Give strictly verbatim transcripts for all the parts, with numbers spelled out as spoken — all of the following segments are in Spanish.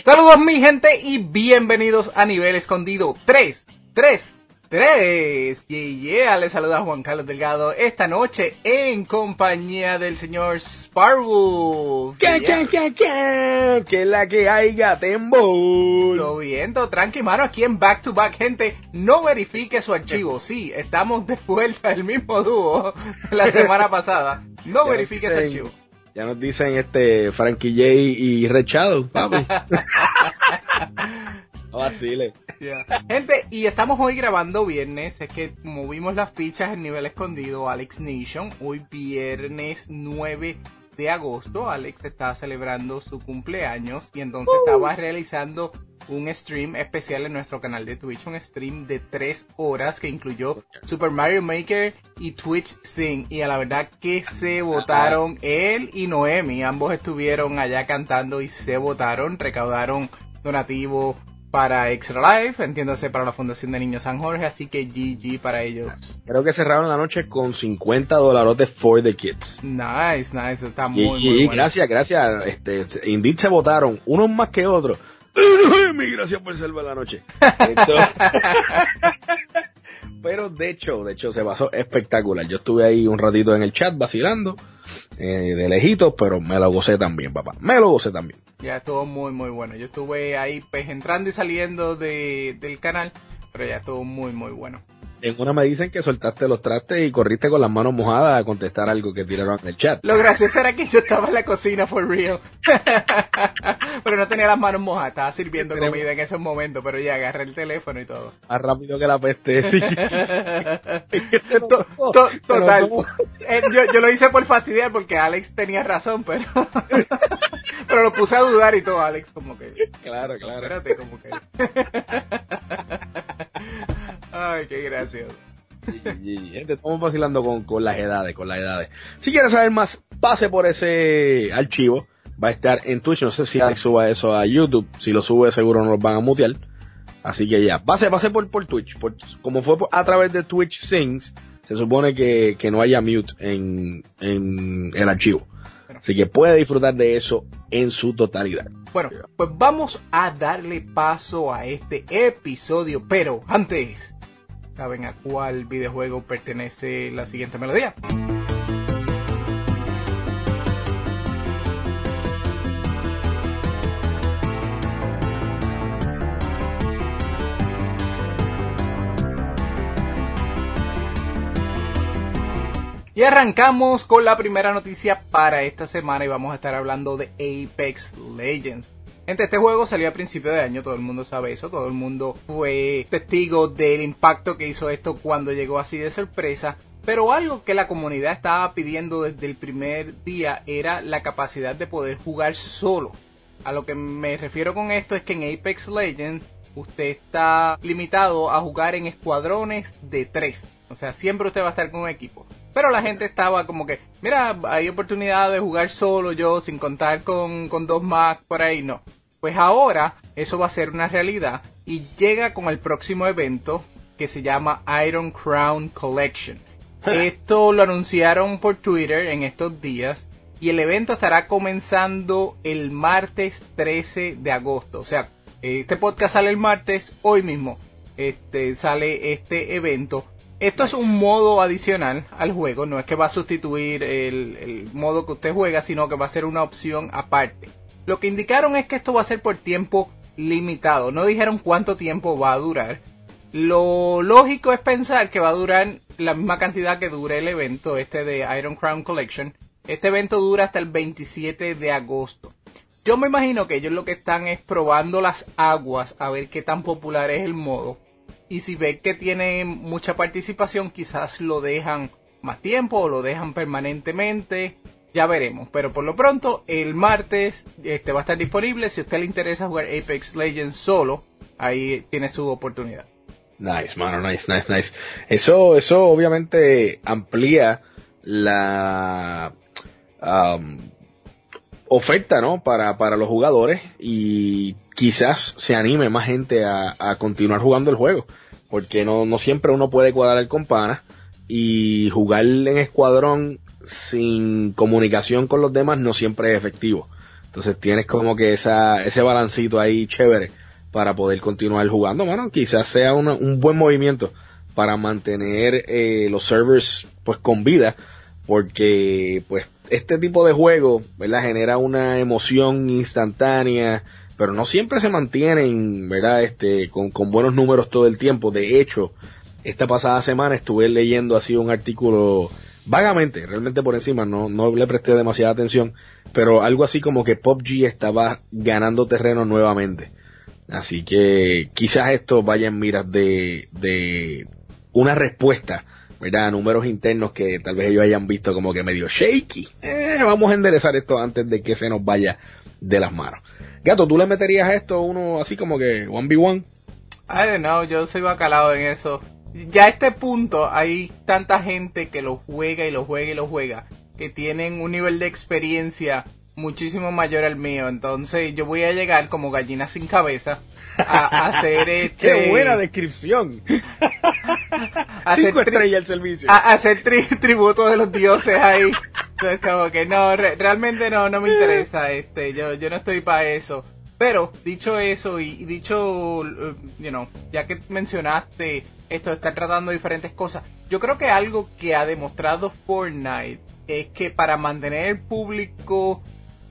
Saludos mi gente y bienvenidos a Nivel Escondido tres, tres, tres. Yeah, yeah, les saluda Juan Carlos Delgado esta noche en compañía del señor Sparwolf. ¿Qué, qué, qué, qué? ¿Qué es la que hay, Gatembo? Todo bien, todo tranqui, mano, aquí en Back to Back, gente, no verifique su archivo. Sí, estamos de vuelta el mismo dúo la semana pasada. No Ya verifique dicen, su archivo. Ya nos dicen este Frankie J y Red Shadow, papi. No vacile. Yeah. Gente, y estamos hoy grabando viernes. Es que movimos las fichas en Nivel Escondido, Alex Nation. Hoy viernes nueve de agosto. Alex está celebrando su cumpleaños y entonces uh. estaba realizando un stream especial en nuestro canal de Twitch. Un stream de tres horas que incluyó Super Mario Maker y Twitch Sing. Y a la verdad que se votaron él y Noemi. Ambos estuvieron allá cantando y se votaron. Recaudaron donativo para Extra Life, entiéndase, para la Fundación de Niños San Jorge, así que G G para ellos. Creo que cerraron la noche con cincuenta dolarotes for the kids. Nice, nice, está muy, y, muy y bueno. Gracias, gracias, este, Indeed se votaron, unos más que otros. Mi gracias por salvar la noche. Entonces, pero de hecho, de hecho se pasó espectacular. Yo estuve ahí un ratito en el chat vacilando, eh, de lejitos, pero me lo gocé también, papá. Me lo gocé también. Ya estuvo muy, muy bueno. Yo estuve ahí pues entrando y saliendo de, del canal, pero ya estuvo muy, muy bueno. En una me dicen que soltaste los trastes y corriste con las manos mojadas a contestar algo que tiraron en el chat. Lo gracioso era que yo estaba en la cocina, for real. Pero no tenía las manos mojadas, estaba sirviendo comida en esos momentos, pero ya agarré el teléfono y todo. Más rápido que la peste, sí. to, to, total. Eh, yo, yo lo hice por fastidiar porque Alex tenía razón, pero pero lo puse a dudar y todo, Alex, como que... Claro, claro. Espérate, como que... Ay, qué gracioso. Y, y, gente, estamos vacilando con, con las edades, con las edades. Si quieres saber más, pase por ese archivo. Va a estar en Twitch. No sé si Alex suba eso a YouTube. Si lo sube, seguro no los van a mutear. Así que ya, pase, pase por, por Twitch. Por, como fue por, a través de Twitch Sings, se supone que, que no haya mute en, en el archivo. Así que puede disfrutar de eso en su totalidad. Bueno, pues vamos a darle paso a este episodio, pero antes, ¿saben a cuál videojuego pertenece la siguiente melodía? Y arrancamos con la primera noticia para esta semana y vamos a estar hablando de Apex Legends. Gente, este juego salió a principio de año, todo el mundo sabe eso, todo el mundo fue testigo del impacto que hizo esto cuando llegó así de sorpresa. Pero algo que la comunidad estaba pidiendo desde el primer día era la capacidad de poder jugar solo. A lo que me refiero con esto es que en Apex Legends usted está limitado a jugar en escuadrones de tres. O sea, siempre usted va a estar con un equipo. Pero la gente estaba como que, mira, hay oportunidad de jugar solo yo, sin contar con, con dos más por ahí, no. Pues ahora eso va a ser una realidad y llega con el próximo evento que se llama Iron Crown Collection. Esto lo anunciaron por Twitter en estos días y el evento estará comenzando el martes trece de agosto. O sea, este podcast sale el martes, hoy mismo este, sale este evento. Esto es un modo adicional al juego, no es que va a sustituir el, el modo que usted juega, sino que va a ser una opción aparte. Lo que indicaron es que esto va a ser por tiempo limitado, no dijeron cuánto tiempo va a durar. Lo lógico es pensar que va a durar la misma cantidad que dure el evento este de Iron Crown Collection. Este evento dura hasta el veintisiete de agosto. Yo me imagino que ellos lo que están es probando las aguas a ver qué tan popular es el modo. Y si ven que tiene mucha participación, quizás lo dejan más tiempo o lo dejan permanentemente. Ya veremos. Pero por lo pronto, el martes este va a estar disponible. Si a usted le interesa jugar Apex Legends solo, ahí tiene su oportunidad. Nice, mano, nice, nice, nice. Eso, eso obviamente amplía la um, oferta, ¿no? Para, para los jugadores y quizás se anime más gente a, a continuar jugando el juego, porque no, no siempre uno puede cuadrar con panas y jugar en escuadrón sin comunicación con los demás no siempre es efectivo. Entonces tienes como que esa ese balancito ahí chévere para poder continuar jugando. Bueno, quizás sea una, un buen movimiento para mantener eh, los servers pues con vida, porque pues este tipo de juego, ¿verdad?, genera una emoción instantánea, pero no siempre se mantienen, ¿verdad?, este con, con buenos números todo el tiempo. De hecho, esta pasada semana estuve leyendo así un artículo vagamente, realmente por encima, no, no le presté demasiada atención, pero algo así como que P U B G estaba ganando terreno nuevamente. Así que quizás esto vaya en miras de, de una respuesta, ¿verdad?, a números internos que tal vez ellos hayan visto como que medio shaky. Eh, vamos a enderezar esto antes de que se nos vaya de las manos. Gato, ¿tú le meterías a esto uno así como que uno ve uno? I don't know, yo soy bacalao en eso. Ya a este punto hay tanta gente que lo juega y lo juega y lo juega, que tienen un nivel de experiencia muchísimo mayor al mío. Entonces yo voy a llegar como gallina sin cabeza a, a hacer este... ¡Qué buena descripción! a Cinco hacer estrellas el servicio. A, a hacer tri- tributo de los dioses ahí. Entonces como que no, re- realmente no, no me interesa. Este, yo, yo no estoy para eso. Pero, dicho eso y, y dicho, uh, you know, ya que mencionaste esto de estar tratando diferentes cosas, yo creo que algo que ha demostrado Fortnite es que para mantener el público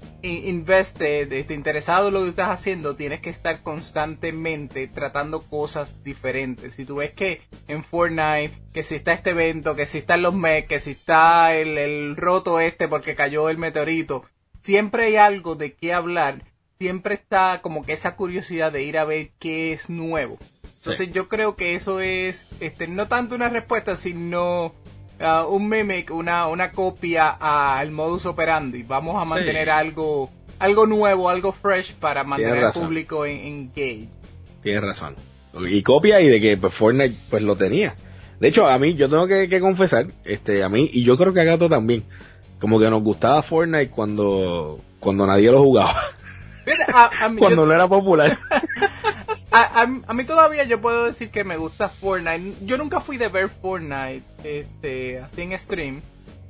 invested, este, interesado en lo que estás haciendo, tienes que estar constantemente tratando cosas diferentes. Si tú ves que en Fortnite, que si está este evento, que si están los mechs, que si está el, el roto este porque cayó el meteorito, siempre hay algo de qué hablar, siempre está como que esa curiosidad de ir a ver qué es nuevo. Entonces sí, yo creo que eso es este no tanto una respuesta, sino Uh, un mimic, una, una copia al modus operandi. Vamos a mantener sí. algo algo nuevo, algo fresh para mantener al público en, engaged. Tienes razón. Y copia y de que pues, Fortnite pues lo tenía. De hecho, a mí, yo tengo que, que confesar, este, a mí, y yo creo que a Gato también, como que nos gustaba Fortnite cuando, cuando nadie lo jugaba. A, a mí, cuando yo... no era popular. A, a, a mí todavía yo puedo decir que me gusta Fortnite. Yo nunca fui de ver Fortnite este, así en stream,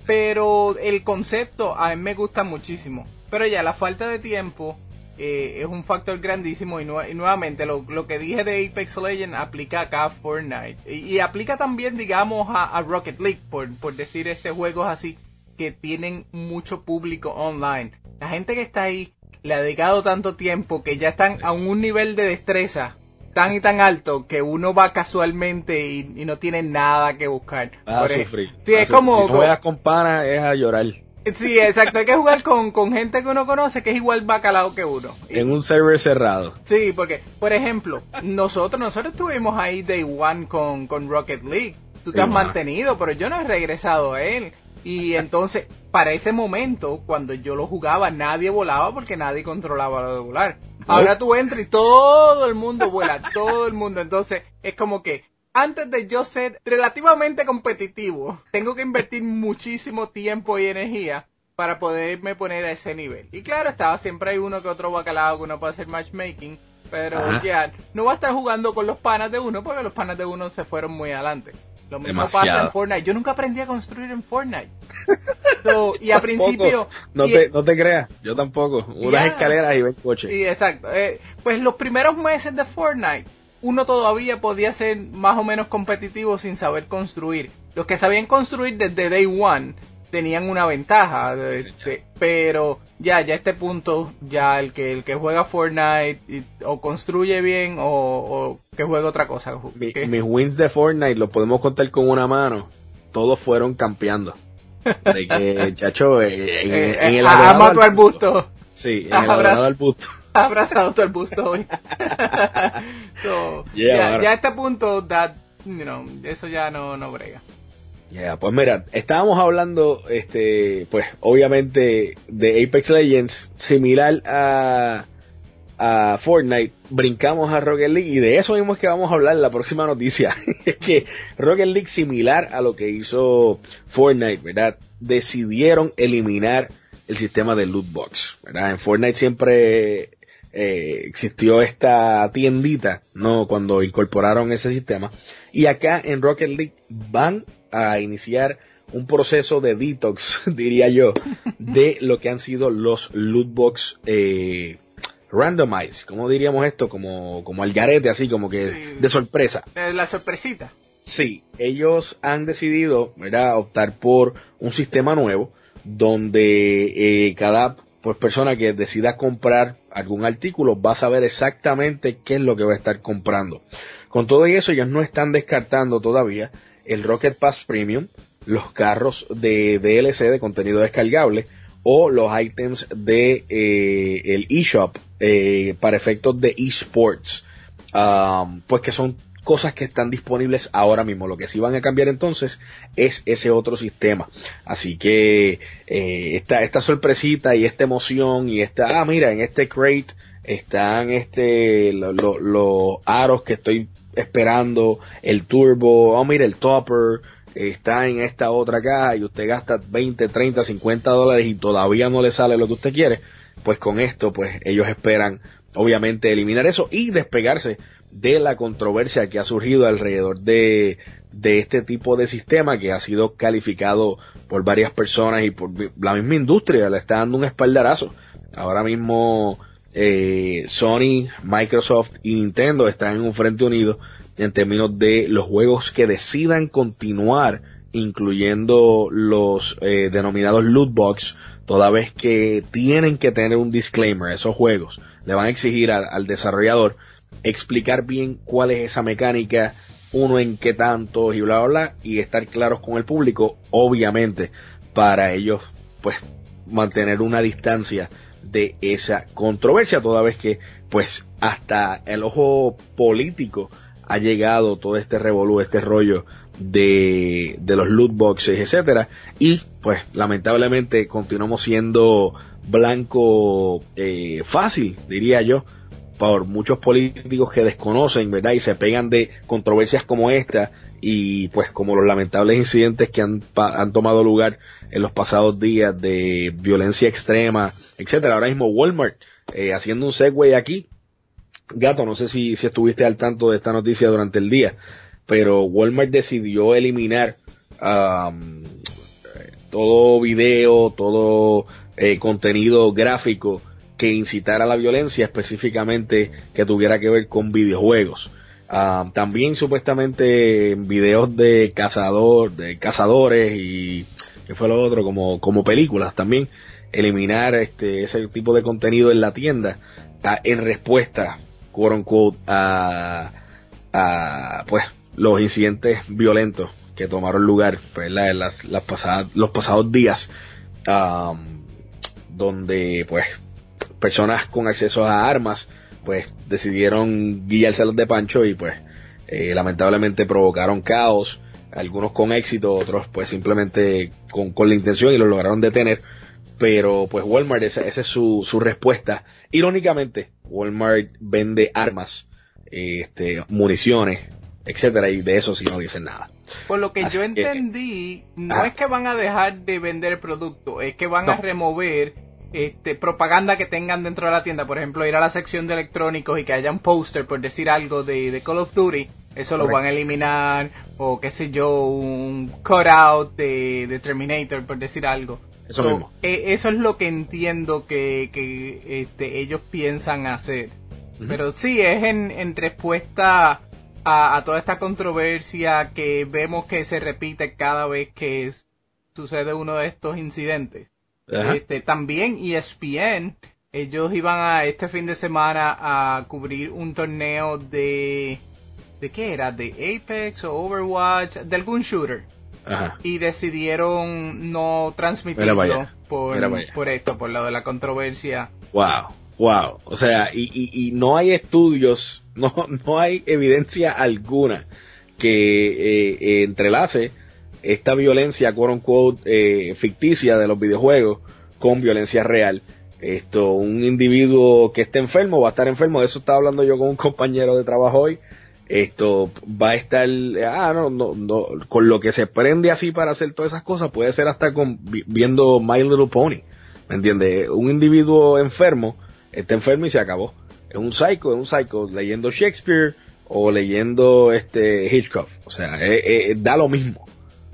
pero el concepto a mí me gusta muchísimo. Pero ya la falta de tiempo eh, es un factor grandísimo y, nu- y nuevamente lo, lo que dije de Apex Legends aplica acá a Fortnite. Y, y aplica también, digamos, a, a Rocket League, por, por decir este juegos así que tienen mucho público online. La gente que está ahí le ha dedicado tanto tiempo que ya están a un nivel de destreza tan y tan alto que uno va casualmente y, y no tiene nada que buscar. Va a sufrir. Sí, es como... Si no juegas con panas es a llorar. Sí, exacto. Hay que jugar con, con gente que uno conoce que es igual bacalao que uno. En un server cerrado. Sí, porque, por ejemplo, nosotros nosotros estuvimos ahí Day One con, con Rocket League. Tú te sí, has man. mantenido, pero yo no he regresado a él. Y entonces, para ese momento, cuando yo lo jugaba, nadie volaba porque nadie controlaba lo de volar. Ahora tú entras y todo el mundo vuela, todo el mundo. Entonces, es como que antes de yo ser relativamente competitivo, tengo que invertir muchísimo tiempo y energía para poderme poner a ese nivel. Y claro, estaba siempre hay uno que otro bacalao que uno puede hacer matchmaking, pero ya, yeah, no va a estar jugando con los panas de uno porque los panas de uno se fueron muy adelante. Lo mismo Demasiado. pasa en Fortnite. Yo nunca aprendí a construir en Fortnite. So, y a principio... No, y, te, no te creas, yo tampoco. Unas yeah, escaleras y ven coche. Y exacto. Eh, pues los primeros meses de Fortnite, uno todavía podía ser más o menos competitivo sin saber construir. Los que sabían construir desde Day One tenían una ventaja. Sí, este, pero ya, ya a este punto, ya el que el que juega Fortnite y, o construye bien o, o que juegue otra cosa. Mi, mis wins de Fortnite los podemos contar con una mano. Todos fueron campeando. De que, chacho, en, en, en el ha matado al busto. Sí, en el abrazado al busto. Ha abrazado todo el busto hoy. so, yeah, ya, ya a este punto, that, you know, eso ya no, no brega. Ya, yeah, pues mira, estábamos hablando, este, pues, obviamente, de Apex Legends, similar a, a Fortnite, brincamos a Rocket League, y de eso mismo es que vamos a hablar en la próxima noticia. Es que Rocket League, similar a lo que hizo Fortnite, ¿verdad? Decidieron eliminar el sistema de loot box, ¿verdad? En Fortnite siempre eh, existió esta tiendita, ¿no? Cuando incorporaron ese sistema, y acá en Rocket League van a iniciar un proceso de detox, diría yo, de lo que han sido los lootbox eh, randomized, ¿cómo diríamos esto? Como, como al garete, así como que sí, de sorpresa. La sorpresita. Sí, ellos han decidido, ¿verdad?, optar por un sistema nuevo donde eh, cada pues persona que decida comprar algún artículo va a saber exactamente qué es lo que va a estar comprando. Con todo eso, ellos no están descartando todavía el Rocket Pass Premium, los carros de D L C de contenido descargable o los ítems de eh, el eShop eh, para efectos de eSports, um, pues que son cosas que están disponibles ahora mismo. Lo que sí van a cambiar entonces es ese otro sistema. Así que eh, esta, esta sorpresita y esta emoción y esta, ah mira, en este crate están este los lo, lo aros que estoy esperando, el turbo, oh mira el topper está en esta otra caja y usted gasta veinte, treinta, cincuenta dólares y todavía no le sale lo que usted quiere. Pues con esto pues ellos esperan obviamente eliminar eso y despegarse de la controversia que ha surgido alrededor de, de este tipo de sistema que ha sido calificado por varias personas y por la misma industria, le está dando un espaldarazo. Ahora mismo eh, Sony, Microsoft y Nintendo están en un frente unido en términos de los juegos que decidan continuar incluyendo los eh, denominados loot box, toda vez que tienen que tener un disclaimer. Esos juegos le van a exigir al, al desarrollador explicar bien cuál es esa mecánica, uno en qué tanto y bla bla bla, y estar claros con el público, obviamente, para ellos pues mantener una distancia de esa controversia, toda vez que pues hasta el ojo político ha llegado todo este revolú, este rollo de, de los loot boxes, etcétera, y pues lamentablemente continuamos siendo blanco eh, fácil, diría yo, por muchos políticos que desconocen, ¿verdad? Y se pegan de controversias como esta y pues como los lamentables incidentes que han, han tomado lugar en los pasados días de violencia extrema, etcétera. Ahora mismo Walmart, eh, haciendo un segue aquí, Gato, no sé si, si estuviste al tanto de esta noticia durante el día, pero Walmart decidió eliminar um, todo video, todo eh, contenido gráfico que incitara a la violencia, específicamente que tuviera que ver con videojuegos. Uh, también supuestamente videos de cazador, de cazadores y ¿qué fue lo otro? Como, como películas también, eliminar este ese tipo de contenido en la tienda uh, en respuesta, quote unquote, a, a pues los incidentes violentos que tomaron lugar, ¿verdad? En las, las pasadas, los pasados días, um, donde pues personas con acceso a armas pues decidieron guiárselas de pancho y pues eh, lamentablemente provocaron caos, algunos con éxito, otros pues simplemente con, con la intención y lo lograron detener. Pero pues Walmart, esa, esa es su, su respuesta. Irónicamente, Walmart vende armas, eh, este, municiones, etcétera, y de eso sí no dicen nada. Por lo que Así yo entendí, que, no ah, es que van a dejar de vender el producto, es que van no. a remover este propaganda que tengan dentro de la tienda. Por ejemplo, ir a la sección de electrónicos y que haya un póster, por decir algo, de, de Call of Duty, eso Correcto. Lo van a eliminar, o qué sé yo, un cutout de, de Terminator, por decir algo. Eso so, mismo. Eh, eso es lo que entiendo que, que este, ellos piensan hacer. Uh-huh. Pero sí, es en, en respuesta a, a toda esta controversia que vemos que se repite cada vez que sucede uno de estos incidentes. Uh-huh. Este, también E S P N, ellos iban a este fin de semana a cubrir un torneo de... ¿De qué era? ¿De Apex o Overwatch? De algún shooter. Ajá. Y decidieron no transmitirlo por, por esto, por lo de la controversia. Wow, wow. O sea, y, y, y no hay estudios, no, no hay evidencia alguna que eh, eh, entrelace esta violencia, quote unquote, eh, ficticia de los videojuegos con violencia real. Esto, un individuo que esté enfermo va a estar enfermo. De eso estaba hablando yo con un compañero de trabajo hoy. Esto va a estar, ah, no, no, no, con lo que se prende así para hacer todas esas cosas, puede ser hasta con, viendo My Little Pony, ¿me entiendes? Un individuo enfermo, está enfermo y se acabó. Es un psycho, es un psycho, leyendo Shakespeare o leyendo este Hitchcock, o sea, eh, eh, da lo mismo.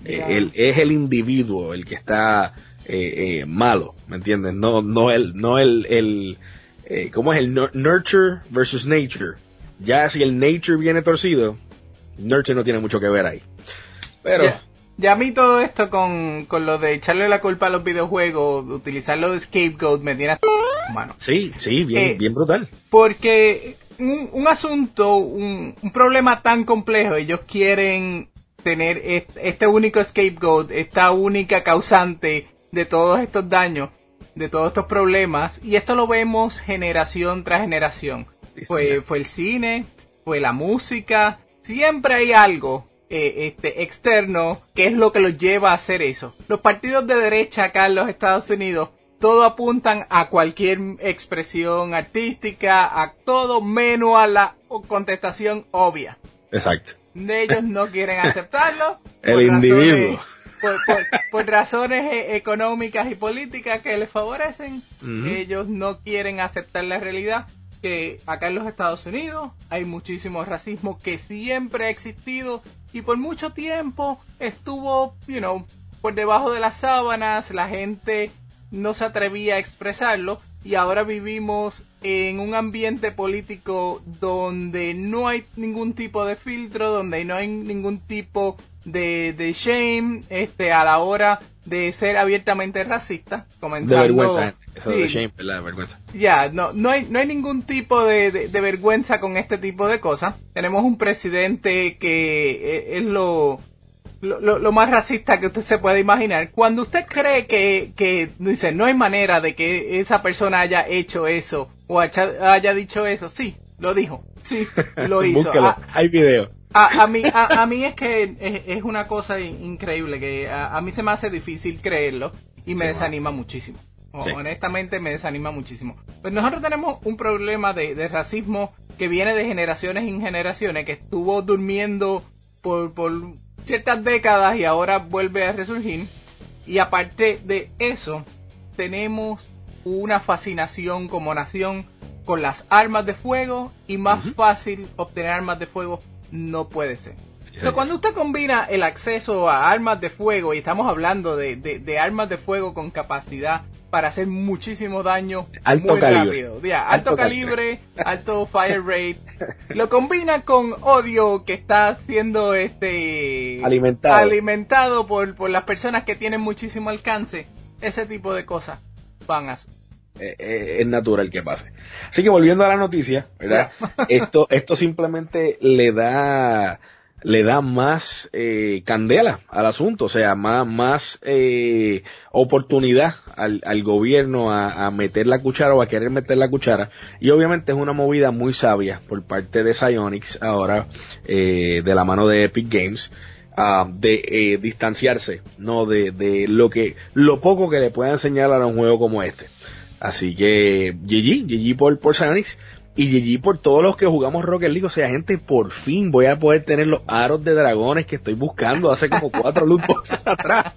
Yeah. Eh, el, es el individuo el que está eh, eh, malo, ¿me entiendes? No, no el, no el, el eh, ¿cómo es el nurture versus nature? Ya si el nature viene torcido, nurture no tiene mucho que ver ahí. Pero yeah. Ya a mí todo esto con, con lo de echarle la culpa a los videojuegos, utilizarlo de scapegoat, me tiene a... mano. Sí, sí, bien, eh, bien brutal. Porque un, un asunto, un, un problema tan complejo, ellos quieren tener este, este único scapegoat, esta única causante de todos estos daños, de todos estos problemas, y esto lo vemos generación tras generación. Sí, fue, fue el cine, fue la música, siempre hay algo eh, este externo que es lo que los lleva a hacer eso. Los partidos de derecha acá en los Estados Unidos, todo apuntan a cualquier expresión artística, a todo menos a la contestación obvia. Exacto. Ellos no quieren aceptarlo. El individuo. Razones, por, por, por razones económicas y políticas que les favorecen, uh-huh. Ellos no quieren aceptar la realidad que acá en los Estados Unidos hay muchísimo racismo que siempre ha existido y por mucho tiempo estuvo, you know, por debajo de las sábanas, la gente no se atrevía a expresarlo y ahora vivimos en un ambiente político donde no hay ningún tipo de filtro, donde no hay ningún tipo de, de shame este, a la hora de ser abiertamente racista. Comenzando, de vergüenza, eso sí, de shame, ¿verdad? De vergüenza. Ya, yeah, no, no, hay, no hay ningún tipo de, de, de vergüenza con este tipo de cosas. Tenemos un presidente que es lo... Lo, lo, lo más racista que usted se puede imaginar. Cuando usted cree que, que dice, no hay manera de que esa persona haya hecho eso o haya, haya dicho eso, sí, lo dijo, sí, lo hizo. A, hay video. A, a, mí, a, a mí es que es, es una cosa increíble, que a, a mí se me hace difícil creerlo y me sí, desanima bueno. muchísimo. Sí. Honestamente me desanima muchísimo. Pues nosotros tenemos un problema de, de racismo que viene de generaciones en generaciones, que estuvo durmiendo por... por ciertas décadas y ahora vuelve a resurgir. Y aparte de eso, tenemos una fascinación como nación con las armas de fuego y más uh-huh. fácil obtener armas de fuego no puede ser. Sí, so, cuando usted combina el acceso a armas de fuego, y estamos hablando de, de, de armas de fuego con capacidad para hacer muchísimo daño alto muy calibre. rápido, yeah, alto, alto calibre, calibre, alto fire rate, lo combina con odio que está siendo este alimentado, alimentado por, por las personas que tienen muchísimo alcance, ese tipo de cosas van a suceder. Eh, eh, es natural que pase. Así que volviendo a la noticia, ¿verdad? esto, esto simplemente le da le da más eh, candela al asunto, o sea, más, más eh, oportunidad al, al gobierno a, a meter la cuchara o a querer meter la cuchara, y obviamente es una movida muy sabia por parte de Psyonix ahora, eh, de la mano de Epic Games, uh, de eh, distanciarse, no de, de lo que, lo poco que le pueda enseñar a un juego como este. Así que G G, G G por, por Psyonix. Y G G por todos los que jugamos Rocket League. O sea, gente, por fin voy a poder tener los aros de dragones que estoy buscando hace como cuatro loot boxes atrás.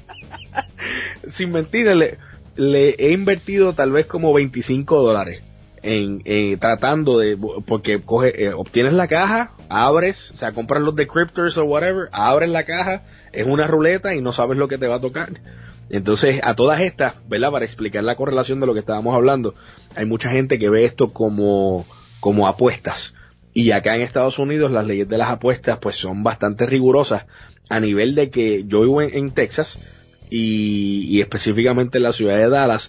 Sin mentir, le, le he invertido tal vez como veinticinco dólares en, en tratando de, porque coge, eh, obtienes la caja, abres, o sea, compras los decryptors o whatever, abres la caja, es una ruleta y no sabes lo que te va a tocar. Entonces, a todas estas, ¿verdad? Para explicar la correlación de lo que estábamos hablando, hay mucha gente que ve esto como, como apuestas. Y acá en Estados Unidos las leyes de las apuestas pues son bastante rigurosas, a nivel de que yo vivo en, en Texas y, y específicamente en la ciudad de Dallas,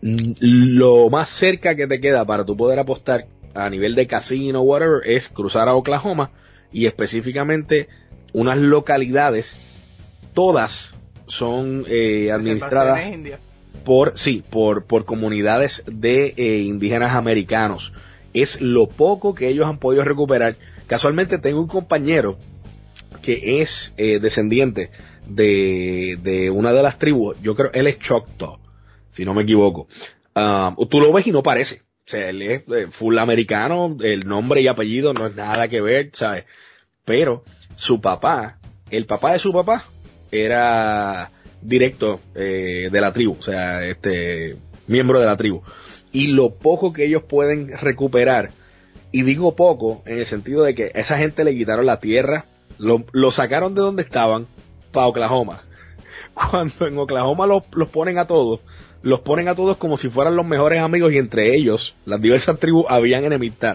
lo más cerca que te queda para tú poder apostar a nivel de casino o whatever es cruzar a Oklahoma, y específicamente unas localidades, todas son eh, administradas por sí por por comunidades de eh, indígenas americanos. Es lo poco que ellos han podido recuperar. Casualmente tengo un compañero que es eh, descendiente de de una de las tribus, yo creo él es Choctaw, si no me equivoco. Um, tú lo ves y no parece, o sea, él es eh, full americano, el nombre y apellido no es nada que ver, ¿sabes? Pero su papá, el papá de su papá era directo eh, de la tribu, o sea, este miembro de la tribu, y lo poco que ellos pueden recuperar, y digo poco en el sentido de que a esa gente le quitaron la tierra, lo, lo sacaron de donde estaban, para Oklahoma. Cuando en Oklahoma los, los ponen a todos, los ponen a todos como si fueran los mejores amigos y entre ellos, las diversas tribus, habían enemistad.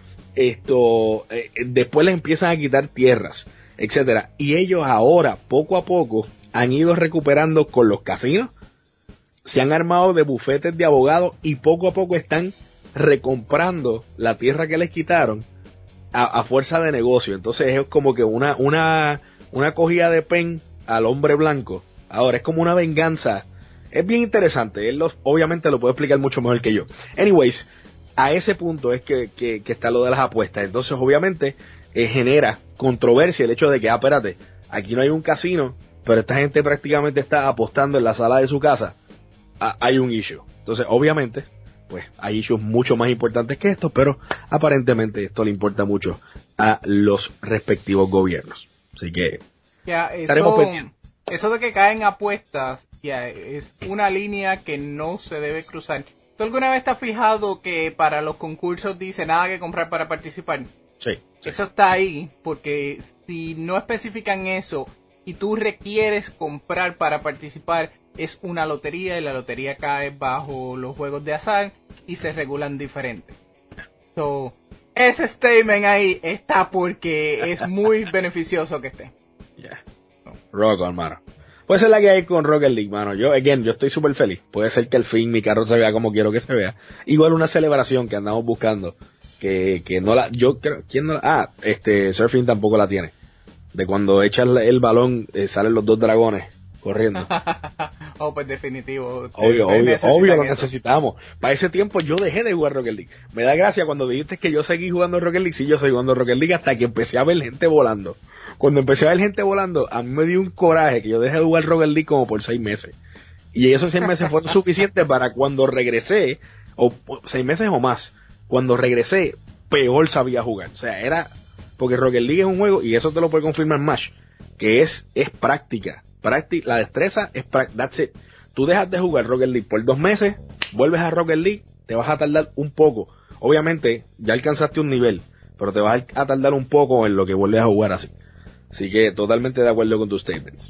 Esto, eh, después les empiezan a quitar tierras, etcétera. Y ellos ahora, poco a poco, han ido recuperando con los casinos, se han armado de bufetes de abogados y poco a poco están recomprando la tierra que les quitaron a, a fuerza de negocio. Entonces es como que una, una, una cogida de pen al hombre blanco. Ahora es como una venganza. Es bien interesante. Él los, obviamente lo puede explicar mucho mejor que yo. Anyways, a ese punto es que, que, que está lo de las apuestas. Entonces obviamente eh, genera controversia el hecho de que, ah, espérate, aquí no hay un casino, pero esta gente prácticamente está apostando en la sala de su casa. Ah, hay un issue. Entonces obviamente, pues hay issues mucho más importantes que estos, pero aparentemente esto le importa mucho a los respectivos gobiernos. Así que ya, eso, estaremos pendientes. Eso de que caen apuestas, ya es una línea que no se debe cruzar. ¿Tú alguna vez te has fijado que para los concursos dice nada que comprar para participar? Sí, sí. Eso está ahí, porque si no especifican eso y tú requieres comprar para participar, es una lotería y la lotería cae bajo los juegos de azar y se regulan diferente. So, ese statement ahí está porque es muy beneficioso que esté. Yeah. Rock on, mano. Puede ser la que hay con Rocket League, mano. Yo, again, yo estoy súper feliz. Puede ser que al fin mi carro se vea como quiero que se vea. Igual una celebración que andamos buscando. Que, que no la, yo creo, ¿quién no la? Ah, este, Surfing tampoco la tiene. De cuando echa el, el balón, eh, salen los dos dragones corriendo. Oh, pues definitivo. Obvio, obvio, obvio lo necesitamos. Para ese tiempo yo dejé de jugar Rocket League. Me da gracia cuando dijiste que yo seguí jugando Rocket League. Sí, yo seguí jugando Rocket League hasta que empecé a ver gente volando. Cuando empecé a ver gente volando, a mí me dio un coraje que yo dejé de jugar Rocket League como por seis meses. Y esos seis meses fueron suficientes para cuando regresé, o, o seis meses o más, cuando regresé, peor sabía jugar. O sea, era, porque Rocket League es un juego, y eso te lo puede confirmar Mash, que es, es práctica. Práctica, la destreza es práctica. That's it. Tú dejas de jugar Rocket League por dos meses, vuelves a Rocket League, te vas a tardar un poco. Obviamente, ya alcanzaste un nivel, pero te vas a tardar un poco en lo que vuelves a jugar así. Así que totalmente de acuerdo con tus statements.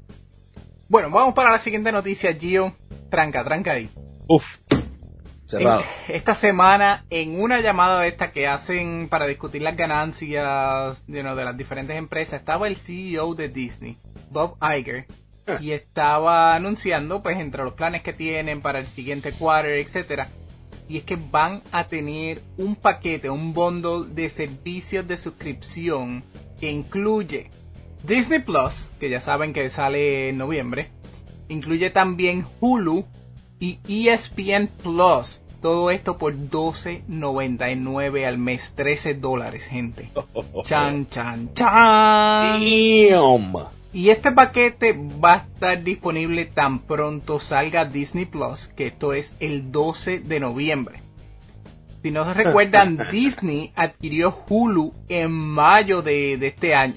Bueno, vamos para la siguiente noticia, Gio. Tranca, tranca ahí. Uf, cerrado. En, esta semana, en una llamada de esta que hacen para discutir las ganancias you know, de las diferentes empresas, estaba el C E O de Disney, Bob Iger, ah. y estaba anunciando, pues, entre los planes que tienen para el siguiente quarter, etcétera. Y es que van a tener un paquete, un bundle de servicios de suscripción que incluye Disney Plus, que ya saben que sale en noviembre, incluye también Hulu y E S P N Plus, todo esto por doce noventa y nueve al mes, trece dólares, gente. Chan, chan, chan. Damn. Y este paquete va a estar disponible tan pronto salga Disney Plus, que esto es el doce de noviembre. Si no se recuerdan, Disney adquirió Hulu en mayo de, de este año.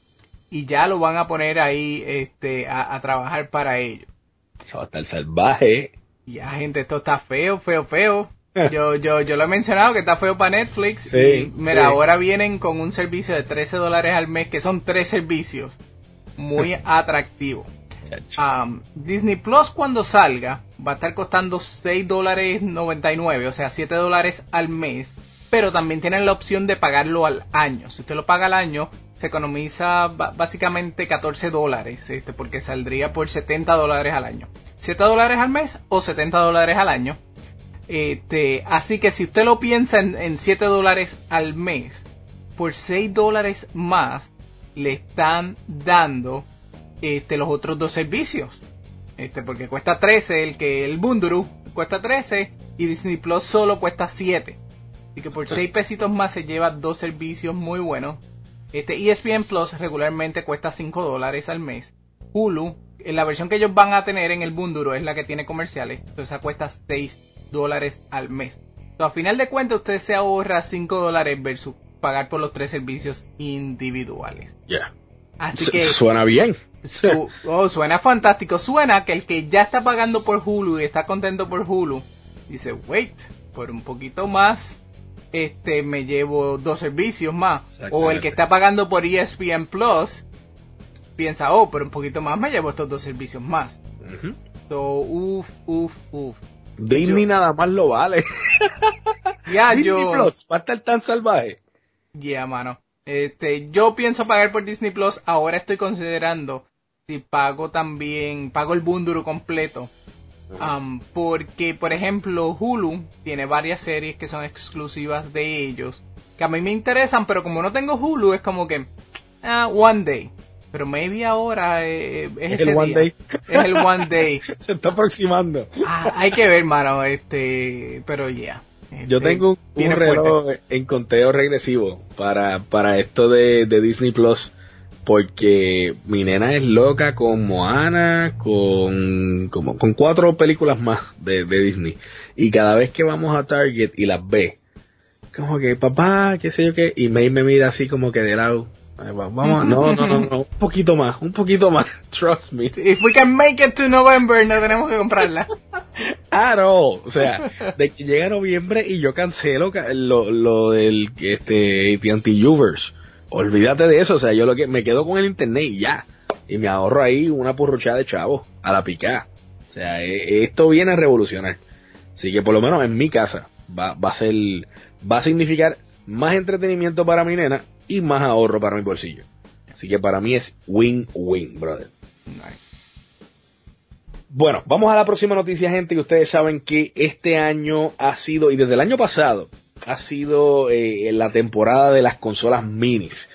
Y ya lo van a poner ahí este, a, a trabajar para ello. Eso va a estar salvaje. Ya, gente, esto está feo, feo, feo. Yo, yo, yo lo he mencionado que está feo para Netflix. Sí, y mira, sí. Ahora vienen con un servicio de trece dólares al mes, que son tres servicios. Muy atractivo. Um, Disney Plus cuando salga va a estar costando seis dólares noventa y nueve, o sea siete dólares al mes, pero también tienen la opción de pagarlo al año. Si usted lo paga al año, se economiza b- básicamente catorce dólares, este, porque saldría por setenta dólares al año. siete dólares al mes o setenta dólares al año. Este, así que si usted lo piensa en, en siete dólares al mes, por seis dólares más, le están dando este, los otros dos servicios. Este, porque cuesta trece, el que el Bunduru cuesta trece y Disney Plus solo cuesta siete. Así que por seis pesitos más se lleva dos servicios muy buenos. Este E S P N Plus regularmente cuesta cinco dólares al mes. Hulu, en la versión que ellos van a tener en el Bunduru, es la que tiene comerciales. Entonces esa cuesta seis dólares al mes. Entonces, a final de cuentas, usted se ahorra cinco dólares versus pagar por los tres servicios individuales. Ya. Yeah. Así que suena bien. Su, oh, suena fantástico. Suena que el que ya está pagando por Hulu y está contento por Hulu dice, wait, por un poquito más este me llevo dos servicios más. O el que está pagando por E S P N Plus piensa, oh, pero un poquito más me llevo estos dos servicios más. Uh-huh. So, uff, uff, uff. Disney yo, nada más lo vale. Ya, yeah, Disney yo... Plus va a estar tan salvaje. Ya, yeah, mano. Este, yo pienso pagar por Disney Plus. Ahora estoy considerando si pago también, pago el bundle completo. Um, porque, por ejemplo, Hulu tiene varias series que son exclusivas de ellos, que a mí me interesan, pero como no tengo Hulu, es como que, ah, one day. Pero maybe ahora eh, es, es ese el one día. day. Es el one day. Se está aproximando. Ah, hay que ver, mano, este, pero ya. Yeah. Este, Yo tengo un, un reloj fuerte. en conteo regresivo para, para esto de, de Disney Plus. Porque mi nena es loca con Moana, con, como, con cuatro películas más de, de Disney. Y cada vez que vamos a Target y las ve, como que papá, qué sé yo qué, y May me mira así como que de lado. Vamos, no, no, no, no, un poquito más, un poquito más, trust me. If we can make it to November, no tenemos que comprarla. Ah, no, o sea, de que llega noviembre y yo cancelo lo, lo del, este, A T and T U-verse. Olvídate de eso, o sea, yo lo que me quedo con el internet y ya, y me ahorro ahí una purruchada de chavos a la picada. O sea, eh, esto viene a revolucionar. Así que por lo menos en mi casa va, va a ser, va a significar más entretenimiento para mi nena y más ahorro para mi bolsillo. Así que para mí es win-win, brother. Nice. Bueno, vamos a la próxima noticia, gente, que ustedes saben que este año ha sido, y desde el año pasado, ha sido eh, la temporada de las consolas minis.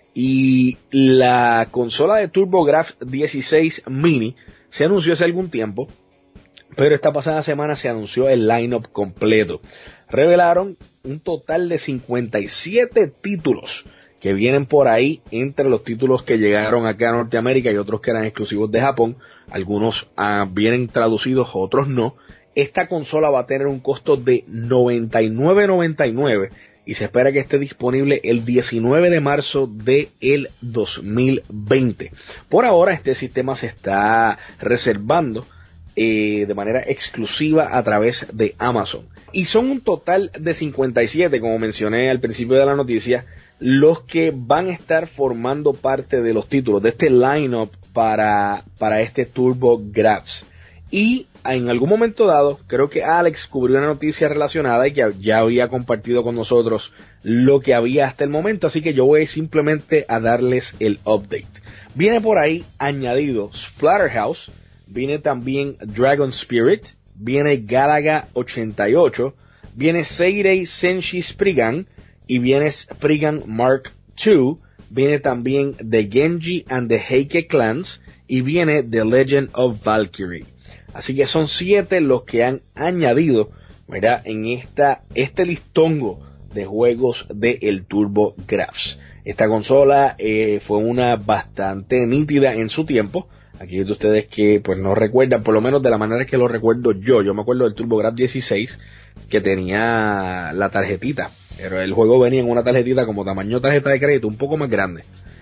Y la consola de TurboGrafx dieciséis Mini se anunció hace algún tiempo, pero esta pasada semana se anunció el lineup completo. Revelaron un total de cincuenta y siete títulos que vienen por ahí, entre los títulos que llegaron acá a Norteamérica y otros que eran exclusivos de Japón. Algunos ah, vienen traducidos, otros no. Esta consola va a tener un costo de noventa y nueve noventa y nueve y se espera que esté disponible el diecinueve de marzo del dos mil veinte. Por ahora este sistema se está reservando eh, de manera exclusiva a través de Amazon. Y son un total de cincuenta y siete, como mencioné al principio de la noticia, los que van a estar formando parte de los títulos de este lineup para, para este TurboGrafx. Y en algún momento dado, creo que Alex cubrió una noticia relacionada y que ya había compartido con nosotros lo que había hasta el momento, así que yo voy simplemente a darles el update. Viene por ahí añadido Splatterhouse, viene también Dragon Spirit, viene Galaga ochenta y ocho, viene Seirei Senshi Spriggan y viene Spriggan Mark dos, viene también The Genji and the Heike Clans y viene The Legend of Valkyrie. Así que son siete los que han añadido, ¿verdad?, en esta, este listongo de juegos de el TurboGrafx. Esta consola eh, fue una bastante nítida en su tiempo. Aquellos de ustedes que pues no recuerdan, por lo menos de la manera que lo recuerdo yo, yo me acuerdo del TurboGrafx dieciséis que tenía la tarjetita, pero el juego venía en una tarjetita como tamaño tarjeta de crédito, un poco más grande.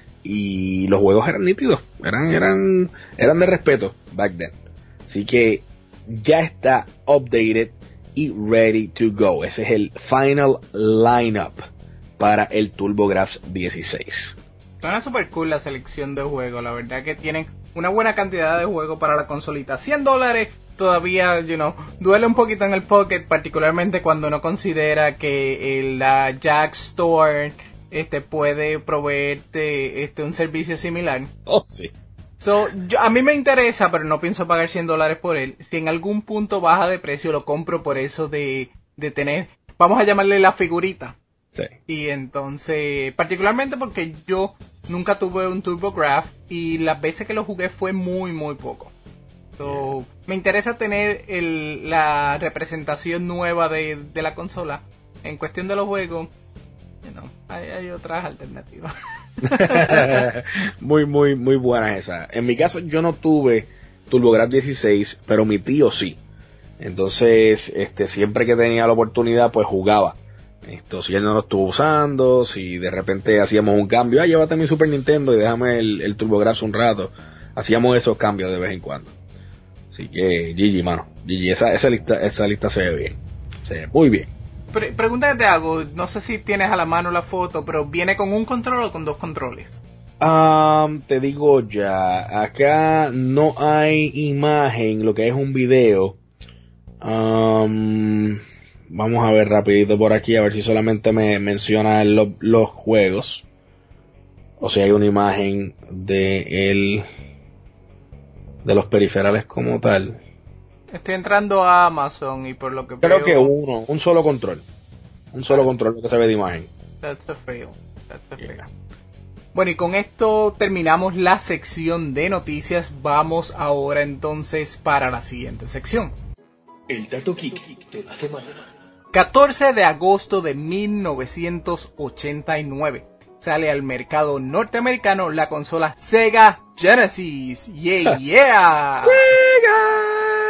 Y los juegos eran nítidos, eran, eran, eran de respeto back then. Así que ya está updated y ready to go. Ese es el final lineup para el TurboGrafx dieciséis. Suena super cool la selección de juegos. La verdad que tienen una buena cantidad de juegos para la consolita. cien dólares todavía, you know, duele un poquito en el pocket, particularmente cuando uno considera que el, la Jack Store este, puede proveerte este, un servicio similar. Oh, sí. So, yo, a mí me interesa, pero no pienso pagar cien dólares por él. Si en algún punto baja de precio, lo compro por eso de, de tener, vamos a llamarle la figurita. Sí. Y entonces, particularmente porque yo nunca tuve un TurboGrafx y las veces que lo jugué fue muy, muy poco. So, yeah. Me interesa tener el, la representación nueva de, de la consola. En cuestión de los juegos, you know, hay, hay otras alternativas. muy, muy, muy buenas esas. En mi caso yo no tuve TurboGrafx dieciséis, pero mi tío sí. Entonces, este, siempre que tenía la oportunidad, pues jugaba. Esto, si él no lo estuvo usando, si de repente hacíamos un cambio, ah, llévate mi Super Nintendo y déjame el, el TurboGrafx un rato. Hacíamos esos cambios de vez en cuando. Así que, G G, mano. G G, esa, esa lista, esa lista se ve bien. Se ve muy bien. Pre- pregunta que te hago, no sé si tienes a la mano la foto, pero ¿viene con un control o con dos controles? Um, te digo ya, acá no hay imagen, lo que es un video. Um, vamos a ver rapidito por aquí, a ver si solamente me menciona lo, los juegos. O si hay una imagen de el, de los periferales como tal. Estoy entrando a Amazon y por lo que Creo veo... que uno, un solo control. Un solo ah. control lo que se ve de imagen. That's a fail. That's a fail. Yeah. Bueno, y con esto terminamos la sección de noticias. Vamos ahora entonces para la siguiente sección. El dato geek de la semana. catorce de agosto de mil novecientos ochenta y nueve. Sale al mercado norteamericano la consola Sega Genesis. Yeah, yeah. Sega.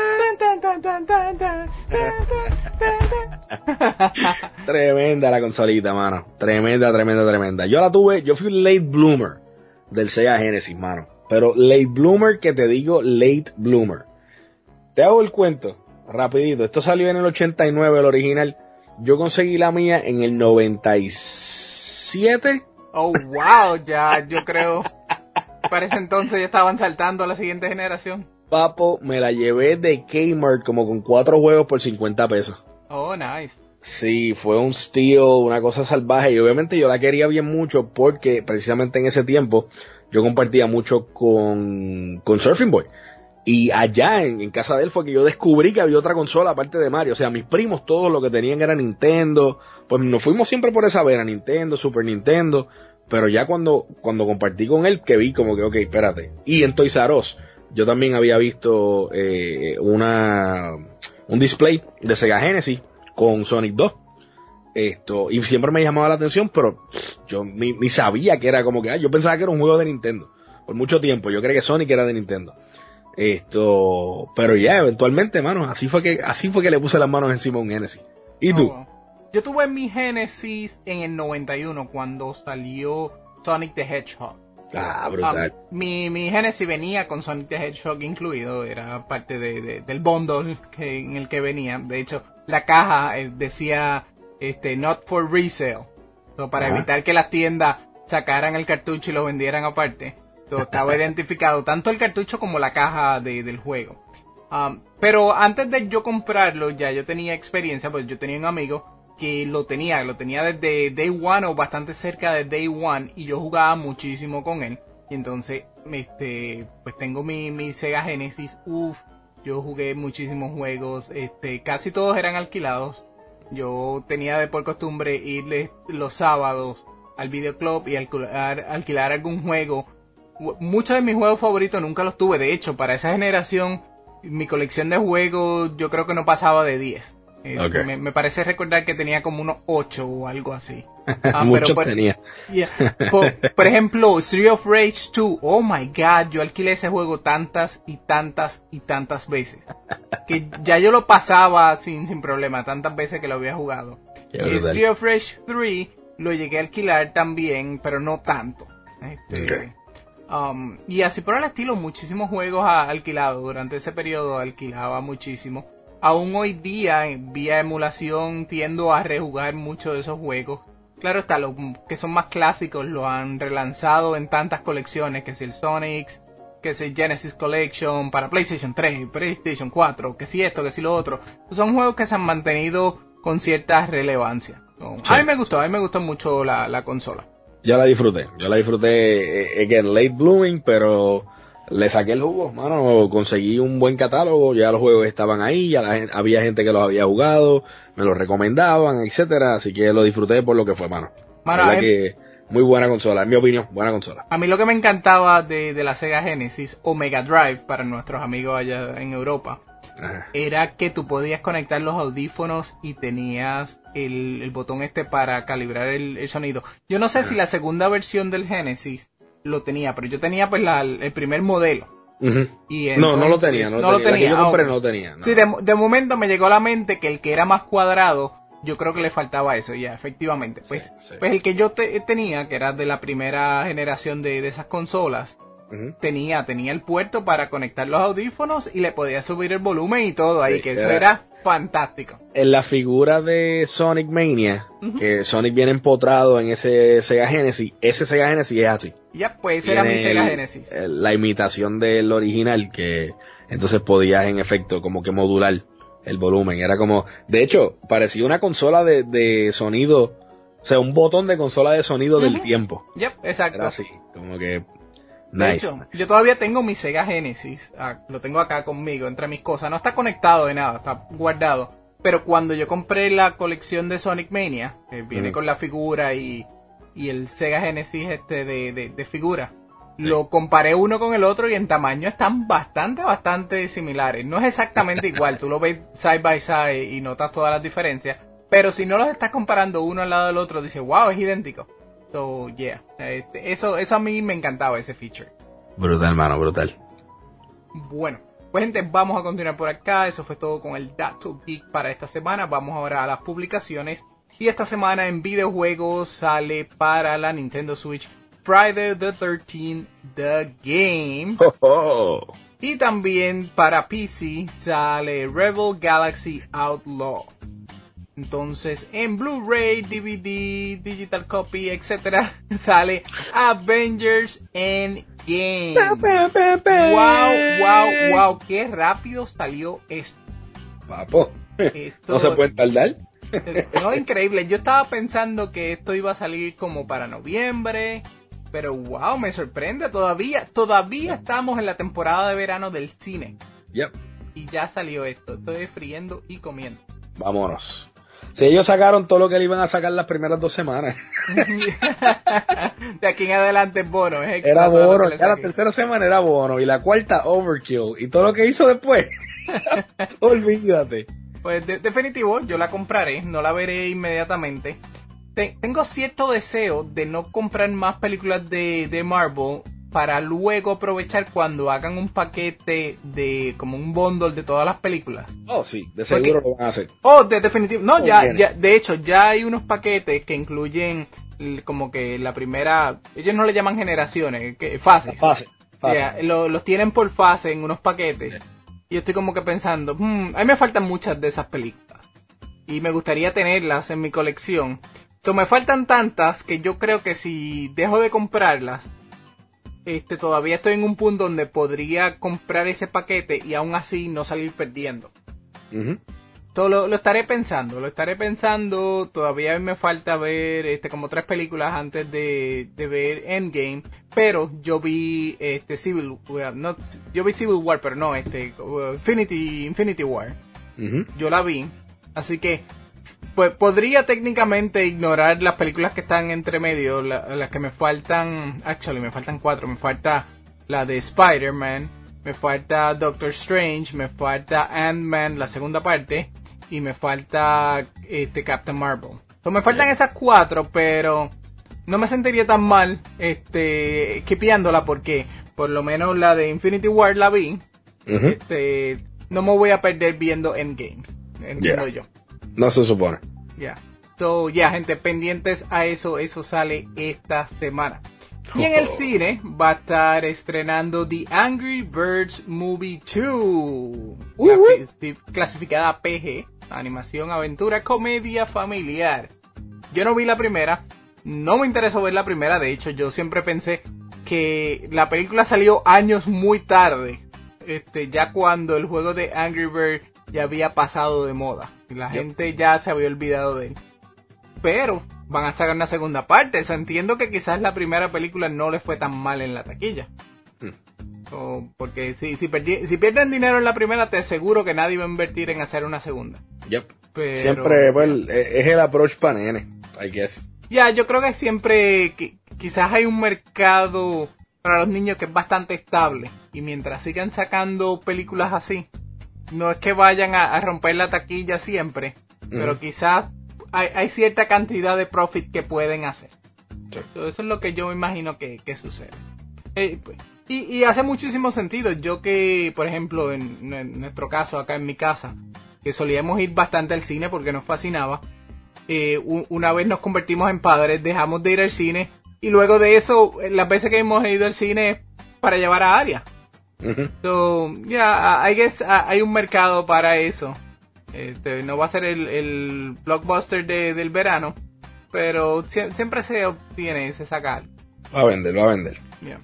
Tremenda la consolita, mano. Tremenda, tremenda, tremenda. Yo la tuve, yo fui un late bloomer del Sega Genesis, mano. Pero late bloomer que te digo, late bloomer. Te hago el cuento, rapidito. Esto salió en el ochenta y nueve, el original. Yo conseguí la mía en el noventa y siete. Oh, wow, ya, yo creo. Para ese entonces ya estaban saltando a la siguiente generación. Papo, me la llevé de Kmart como con cuatro juegos por cincuenta pesos. Oh, nice. Sí, fue un steal, una cosa salvaje, y obviamente yo la quería bien mucho porque precisamente en ese tiempo yo compartía mucho con, con Surfing Boy. Y allá en, en casa de él fue que yo descubrí que había otra consola aparte de Mario. O sea, mis primos todos lo que tenían era Nintendo. Pues nos fuimos siempre por esa vena, Nintendo, Super Nintendo. Pero ya cuando, cuando compartí con él, que vi como que, ok, espérate. Y en Toys R Us, yo también había visto eh, una un display de Sega Genesis con Sonic dos. Esto, y siempre me llamaba la atención, pero yo ni, ni sabía que era como que, ah, yo pensaba que era un juego de Nintendo. Por mucho tiempo, yo creía que Sonic era de Nintendo. Esto, pero ya, eventualmente, mano, así fue que, así fue que le puse las manos encima a un Genesis. ¿Y tú? Oh, yo tuve mi Genesis en el noventa y uno cuando salió Sonic the Hedgehog. Ah, brutal. Um, mi, mi Genesis venía con Sonic the Hedgehog incluido, era parte de, de, del bundle que, en el que venía. De hecho, la caja eh, decía, este, not for resale. So, para ah. evitar que las tiendas sacaran el cartucho y lo vendieran aparte. So, estaba identificado tanto el cartucho como la caja de, del juego. Um, pero antes de yo comprarlo, ya yo tenía experiencia, pues yo tenía un amigo que lo tenía, lo tenía desde Day One o bastante cerca de Day One y yo jugaba muchísimo con él. Y entonces, este, pues tengo mi, mi Sega Genesis, uff, yo jugué muchísimos juegos, este, casi todos eran alquilados. Yo tenía de por costumbre ir los sábados al videoclub y alquilar, alquilar algún juego. Muchos de mis juegos favoritos nunca los tuve, de hecho, para esa generación, mi colección de juegos yo creo que no pasaba de diez. Eh, okay. me, me parece recordar que tenía como unos ocho o algo así. Ah, Muchos por, tenía. Yeah. Por, por ejemplo, Street of Rage dos. Oh my god, yo alquilé ese juego tantas y tantas y tantas veces. Que ya yo lo pasaba sin, sin problema, tantas veces que lo había jugado. Street of Rage tres lo llegué a alquilar también, pero no tanto. Este, okay. um, y así por el estilo, muchísimos juegos alquilados. Durante ese periodo alquilaba muchísimo. Aún hoy día, vía emulación, tiendo a rejugar muchos de esos juegos. Claro está, los que son más clásicos lo han relanzado en tantas colecciones, que si el Sonic, que si el Genesis Collection para PlayStation tres, PlayStation cuatro, que si esto, que si lo otro. Son juegos que se han mantenido con cierta relevancia. So, sí. A mí me gustó, a mí me gustó mucho la, la consola. Yo la disfruté, yo la disfruté, eh, again, late blooming, pero le saqué el jugo, mano, conseguí un buen catálogo, ya los juegos estaban ahí, ya la, había gente que los había jugado, me los recomendaban, etcétera, así que lo disfruté por lo que fue, mano. Mano, la verdad que muy buena consola, en mi opinión, buena consola. A mí lo que me encantaba de, de la Sega Genesis o Mega Drive para nuestros amigos allá en Europa, ajá, era que tú podías conectar los audífonos y tenías el, el botón este para calibrar el, el sonido. Yo no sé ajá. si la segunda versión del Genesis lo tenía, pero yo tenía pues la, el primer modelo. Uh-huh. Y entonces, no, no lo tenía, no, no lo tenía. La que yo compré no lo tenía. No. Sí, de, de momento me llegó a la mente que el que era más cuadrado, yo creo que le faltaba eso, ya, efectivamente. Pues, sí, sí. pues el que yo te, tenía, que era de la primera generación de, de esas consolas, uh-huh, tenía, tenía el puerto para conectar los audífonos y le podía subir el volumen y todo ahí, sí, que eso era, era fantástico. En la figura de Sonic Mania, uh-huh, que Sonic viene empotrado en ese Sega Genesis, ese Sega Genesis es así. Ya, pues ese era mi Sega el- Genesis. el- la imitación del original, que entonces podías en efecto como que modular el volumen. Era como, de hecho, parecía una consola de, de sonido, o sea, un botón de consola de sonido del Ujú. tiempo. Yep, exacto. Era así, como que De nice. hecho, yo todavía tengo mi Sega Genesis, ah, lo tengo acá conmigo, entre mis cosas. No está conectado de nada, está guardado. Pero cuando yo compré la colección de Sonic Mania, que viene Mm. con la figura y, y el Sega Genesis este de, de, de figura, Sí. lo comparé uno con el otro y en tamaño están bastante, bastante similares. No es exactamente igual, tú lo ves side by side y notas todas las diferencias. Pero si no los estás comparando uno al lado del otro, dices, wow, es idéntico. So, yeah, este, eso, eso a mí me encantaba, ese feature. Brutal, mano, brutal. Bueno, pues gente, vamos a continuar por acá. Eso fue todo con el Dato Geek para esta semana. Vamos ahora a las publicaciones. Y esta semana en videojuegos sale para la Nintendo Switch Friday the thirteenth The Game. Oh, oh. Y también para P C sale Rebel Galaxy Outlaw. Entonces en Blu-ray, D V D, Digital Copy, etcétera sale Avengers Endgame. Wow, wow, wow, qué rápido salió esto. Papo, Esto no se puede tardar. No, increíble. Yo estaba pensando que esto iba a salir como para noviembre, pero wow, me sorprende. Todavía, todavía estamos en la temporada de verano del cine Yep, y ya salió esto. Estoy friendo y comiendo. vámonos. Si ellos sacaron todo lo que le iban a sacar las primeras dos semanas. De aquí en adelante es bono. Es Era extra todo lo bono, que le ya la saquen. tercera semana era bono y la cuarta overkill y todo lo que hizo después. Olvídate. Pues de- definitivo, yo la compraré, no la veré inmediatamente. Te- tengo cierto deseo de no comprar más películas de, de Marvel para luego aprovechar cuando hagan un paquete de como un bundle de todas las películas. Oh, sí, de seguro Porque- lo van a hacer. Oh, de definitivo. No, Oh, ya, viene. ya, de hecho, ya hay unos paquetes que incluyen l- como que la primera, ellos no le llaman generaciones, que fases. Fácil, fácil. Ya, lo- los tienen por fase en unos paquetes. Y yo estoy como que pensando, hmm, a mí me faltan muchas de esas películas. Y me gustaría tenerlas en mi colección. So, me faltan tantas que yo creo que si dejo de comprarlas, este, todavía estoy en un punto donde podría comprar ese paquete y aún así no salir perdiendo. Ujú. So, lo, lo estaré pensando, lo estaré pensando. Todavía me falta ver este como tres películas antes de, de ver Endgame. Pero yo vi este Civil War, no, yo vi Civil War, pero no, este uh, Infinity, Infinity War. Ujú. Yo la vi. Así que pues podría técnicamente ignorar las películas que están entre medio, la- las que me faltan, actually me faltan cuatro, me falta la de Spider-Man, me falta Doctor Strange, me falta Ant-Man, la segunda parte, y me falta este Captain Marvel. So, me faltan esas cuatro, pero no me sentiría tan mal este skipeándola porque por lo menos la de Infinity War la vi. Ujú. Este, no me voy a perder viendo Endgames, entiendo Yeah. yo. No se supone. Ya. So, ya, gente, pendientes a eso. Eso sale esta semana. Y en el Oh. cine va a estar estrenando The Angry Birds Movie dos. Uh, Clasi- clasificada P G. Animación, aventura, comedia familiar. Yo no vi la primera. No me interesó ver la primera. De hecho, yo siempre pensé que la película salió años muy tarde. Este, ya cuando el juego de Angry Bird ya había pasado de moda. Y la Yep. gente ya se había olvidado de él. Pero van a sacar una segunda parte. O sea, entiendo que quizás la primera película no les fue tan mal en la taquilla. Hmm. O porque si, si, perdi- si pierden dinero en la primera, te aseguro que nadie va a invertir en hacer una segunda. Yep. Pero, Siempre pues, eh, es el approach para nene, I guess. Ya, yo creo que siempre, qui- quizás hay un mercado para los niños que es bastante estable. Y mientras sigan sacando películas así, no es que vayan a, a romper la taquilla siempre, pero Ujú. quizás hay, hay cierta cantidad de profit que pueden hacer. Sí. So, eso es lo que yo me imagino que, que sucede. Eh, pues, y, y hace muchísimo sentido. Yo que, por ejemplo, en, en nuestro caso, acá en mi casa, que solíamos ir bastante al cine porque nos fascinaba. Eh, u- una vez nos convertimos en padres, dejamos de ir al cine y luego de eso, eh, las veces que hemos ido al cine es para llevar a Aria. Ujú. So, yeah, I guess uh, hay un mercado para eso. Este, no va a ser el, el blockbuster de, del verano, pero sie- siempre se obtiene, se saca algo. Va a vender, va a vender. Bien.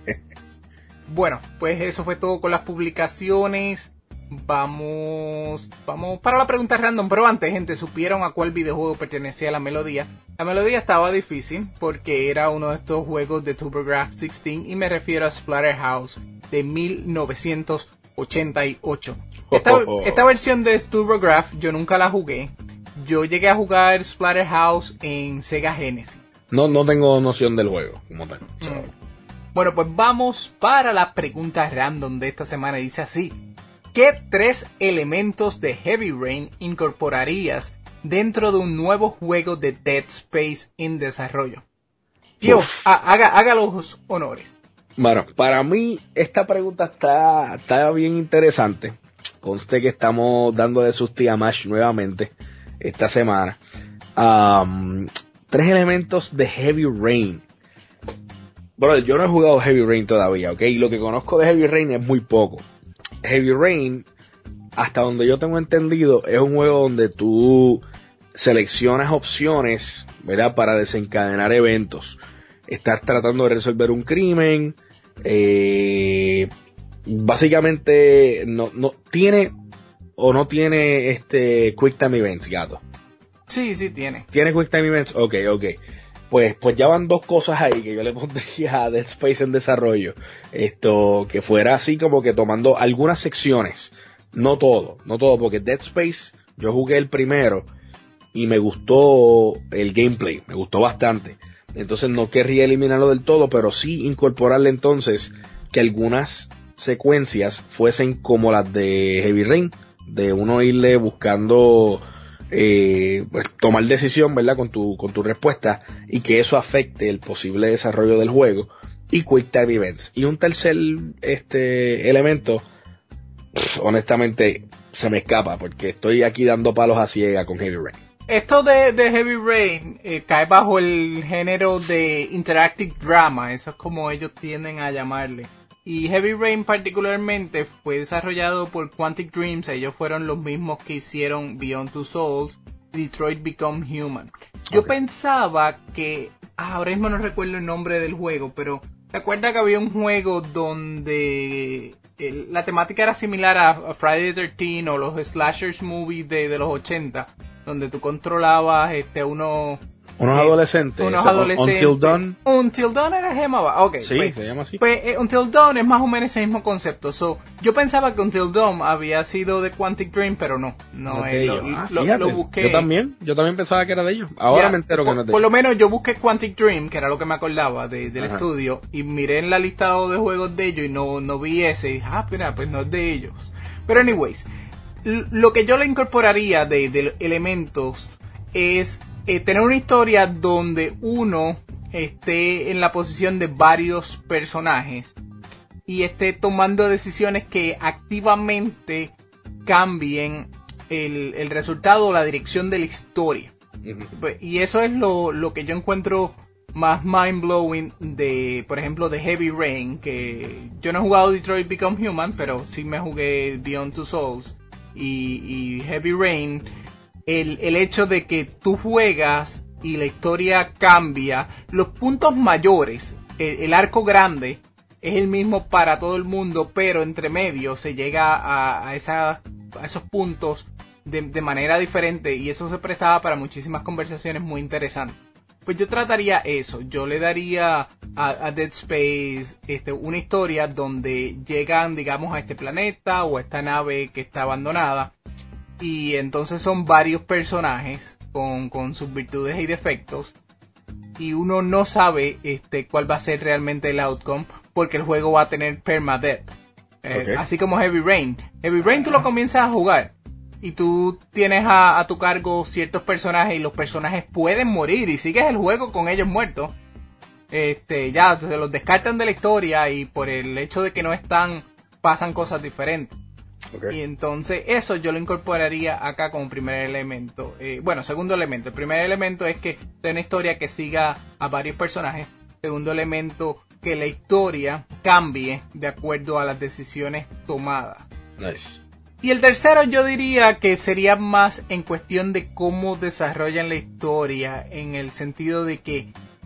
Bueno, pues eso fue todo con las publicaciones. Vamos, vamos para la pregunta random, pero antes, gente, ¿supieron a cuál videojuego pertenecía la melodía? La melodía estaba difícil porque era uno de estos juegos de TurboGrafx dieciséis y me refiero a Splatterhouse de mil novecientos ochenta y ocho. Esta, esta versión de TurboGrafx yo nunca la jugué. Yo llegué a jugar Splatterhouse en Sega Genesis. No, no tengo noción del juego como tal. Mm. Bueno, pues vamos para la pregunta random de esta semana. Dice así: ¿qué tres elementos de Heavy Rain incorporarías dentro de un nuevo juego de Dead Space en desarrollo? Tío, haga, haga los honores. Bueno, para mí esta pregunta está, está bien interesante. Conste que estamos dándole susti a Mash nuevamente esta semana. Um, tres elementos de Heavy Rain. Bueno, yo no he jugado Heavy Rain todavía, ¿ok? Y lo que conozco de Heavy Rain es muy poco. Heavy Rain, hasta donde yo tengo entendido, es un juego donde tú seleccionas opciones, ¿verdad? Para desencadenar eventos. Estás tratando de resolver un crimen. Eh, básicamente, no, no tiene o no tiene este Quick Time Events, gato. Sí, sí tiene. ¿Tiene Quick Time Events? Ok, ok. Pues, pues ya van dos cosas ahí que yo le pondría a Dead Space en desarrollo. Esto, que fuera así como que tomando algunas secciones. No todo, no todo, porque Dead Space, yo jugué el primero y me gustó el gameplay, me gustó bastante. Entonces no querría eliminarlo del todo, pero sí incorporarle entonces que algunas secuencias fuesen como las de Heavy Rain, de uno irle buscando... Eh, pues, tomar decisión, ¿verdad? Con tu, con tu respuesta y que eso afecte el posible desarrollo del juego y Quick Time Events. Y un tercer este elemento, pff, honestamente, se me escapa porque estoy aquí dando palos a ciega con Heavy Rain. Esto de, de Heavy Rain eh, cae bajo el género de Interactive Drama, eso es como ellos tienden a llamarle. Y Heavy Rain particularmente fue desarrollado por Quantic Dreams. Ellos fueron los mismos que hicieron Beyond Two Souls, Detroit Become Human. Yo okay. pensaba que... Ah, ahora mismo no recuerdo el nombre del juego, pero... ¿te acuerdas que había un juego donde el, la temática era similar a, a Friday the thirteenth o los slashers movies de, de los ochenta? Donde tú controlabas este uno... Unos eh, adolescentes. Unos adolescentes. Until Dawn. Until Dawn era llamaba. Ok. Sí, pues, se llama así. Pues eh, Until Dawn es más o menos ese mismo concepto. So, yo pensaba que Until Dawn había sido de Quantic Dream, pero no. No, no es. Lo, ah, lo, lo busqué. Yo también. Yo también pensaba que era de ellos. Ahora yeah, me entero por, que no es de Por ellos. lo menos yo busqué Quantic Dream, que era lo que me acordaba de, del Ajá. estudio, y miré en la listado de juegos de ellos y no, no vi ese. Y dije, ah, mira, pues no es de ellos. Pero anyways, lo que yo le incorporaría de, de elementos es eh, tener una historia donde uno esté en la posición de varios personajes y esté tomando decisiones que activamente cambien el, el resultado o la dirección de la historia. Uh-huh. Y eso es lo, lo que yo encuentro más mind blowing de, por ejemplo, de Heavy Rain, que yo no he jugado Detroit Become Human, pero sí me jugué Beyond Two Souls y, y Heavy Rain. El, el hecho de que tú juegas y la historia cambia, los puntos mayores, el, el arco grande es el mismo para todo el mundo, pero entre medio se llega a, a, esa, a esos puntos de, de manera diferente y eso se prestaba para muchísimas conversaciones muy interesantes. Pues yo trataría eso, yo le daría a, a Dead Space este, una historia donde llegan, digamos, a este planeta o a esta nave que está abandonada. Y entonces son varios personajes con, con sus virtudes y defectos. Y uno no sabe este, cuál va a ser realmente el outcome. Porque el juego va a tener permadeath. Eh, okay. Así como Heavy Rain. Heavy Rain tú lo comienzas a jugar. Y tú tienes a, a tu cargo ciertos personajes. Y los personajes pueden morir. Y sigues el juego con ellos muertos. Este, ya se los descartan de la historia. Y por el hecho de que no están, pasan cosas diferentes. Okay. Y entonces eso yo lo incorporaría acá como primer elemento. Eh, bueno, segundo elemento. El primer elemento es que sea una historia que siga a varios personajes. Segundo elemento, que la historia cambie de acuerdo a las decisiones tomadas. Nice. Y el tercero yo diría que sería más en cuestión de cómo desarrollan la historia. En el sentido de que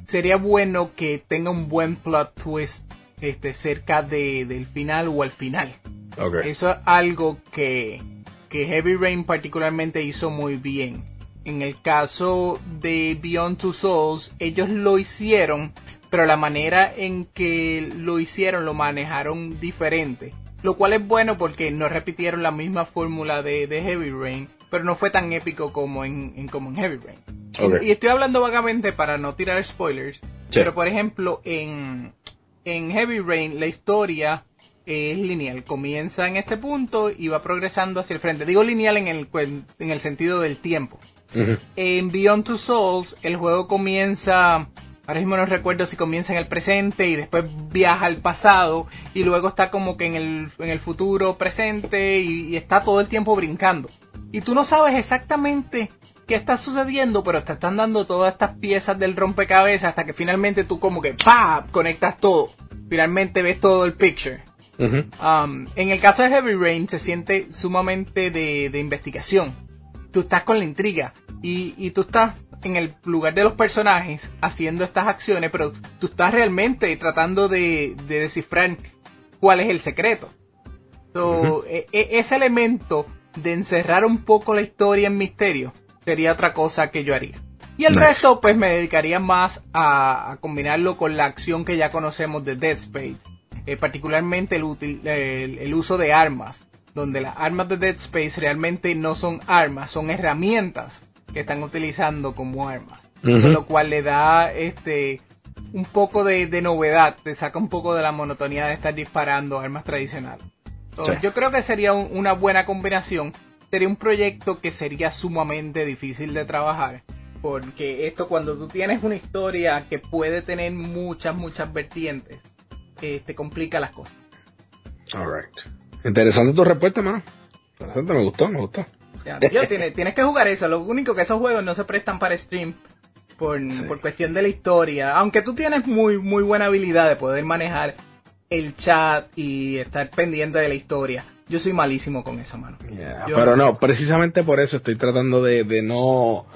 sería bueno que tenga un buen plot twist este, cerca de, del final o al final. Okay. Eso es algo que, que Heavy Rain particularmente hizo muy bien. En el caso de Beyond Two Souls, ellos lo hicieron, pero la manera en que lo hicieron lo manejaron diferente. Lo cual es bueno porque no repitieron la misma fórmula de, de Heavy Rain, pero no fue tan épico como en, en, como en Heavy Rain. Okay. Y, y estoy hablando vagamente para no tirar spoilers, sí. Pero por ejemplo, en, en Heavy Rain la historia es lineal. Comienza en este punto y va progresando hacia el frente. Digo lineal en el, en el sentido del tiempo. Uh-huh. En Beyond Two Souls el juego comienza... Ahora mismo no recuerdo si comienza en el presente y después viaja al pasado y luego está como que en el, en el futuro presente y, y está todo el tiempo brincando. Y tú no sabes exactamente qué está sucediendo, pero te están dando todas estas piezas del rompecabezas hasta que finalmente tú como que ¡pam! Conectas todo. Finalmente ves todo el picture. Uh-huh. Um, en el caso de Heavy Rain se siente sumamente de, de investigación. Tú estás con la intriga y, y tú estás en el lugar de los personajes haciendo estas acciones, pero tú estás realmente tratando de, de descifrar cuál es el secreto. So, uh-huh. e- e- ese elemento de encerrar un poco la historia en misterio sería otra cosa que yo haría. Y el nice. resto pues me dedicaría más a, a combinarlo con la acción que ya conocemos de Dead Space, eh, particularmente el, util, el, el uso de armas, donde las armas de Dead Space realmente no son armas, son herramientas que están utilizando como armas, uh-huh. Con lo cual le da este un poco de, de novedad, te saca un poco de la monotonía de estar disparando armas tradicionales. Entonces, sí. Yo creo que sería un, una buena combinación, sería un proyecto que sería sumamente difícil de trabajar, porque esto cuando tú tienes una historia que puede tener muchas, muchas vertientes, eh, te complica las cosas. Alright. Interesante tu respuesta, mano. Interesante, me gustó, me gustó. Ya, yo, tienes, tienes que jugar eso. Lo único que esos juegos no se prestan para stream por, sí. por cuestión de la historia. Aunque tú tienes muy muy buena habilidad de poder manejar el chat y estar pendiente de la historia. Yo soy malísimo con eso, mano. Yeah, yo, pero no, precisamente por eso estoy tratando de, de no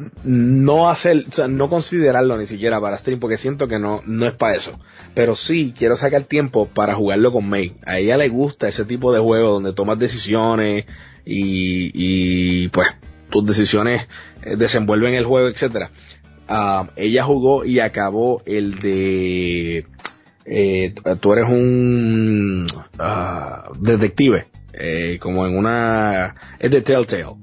no hacer, o sea, no considerarlo ni siquiera para stream, porque siento que no no es para eso. Pero sí quiero sacar tiempo para jugarlo con May. A ella le gusta ese tipo de juego donde tomas decisiones y, y pues tus decisiones desenvuelven el juego, etcétera. Uh, ella jugó y acabó el de eh, tú eres un uh, detective, eh, como en una es de Telltale.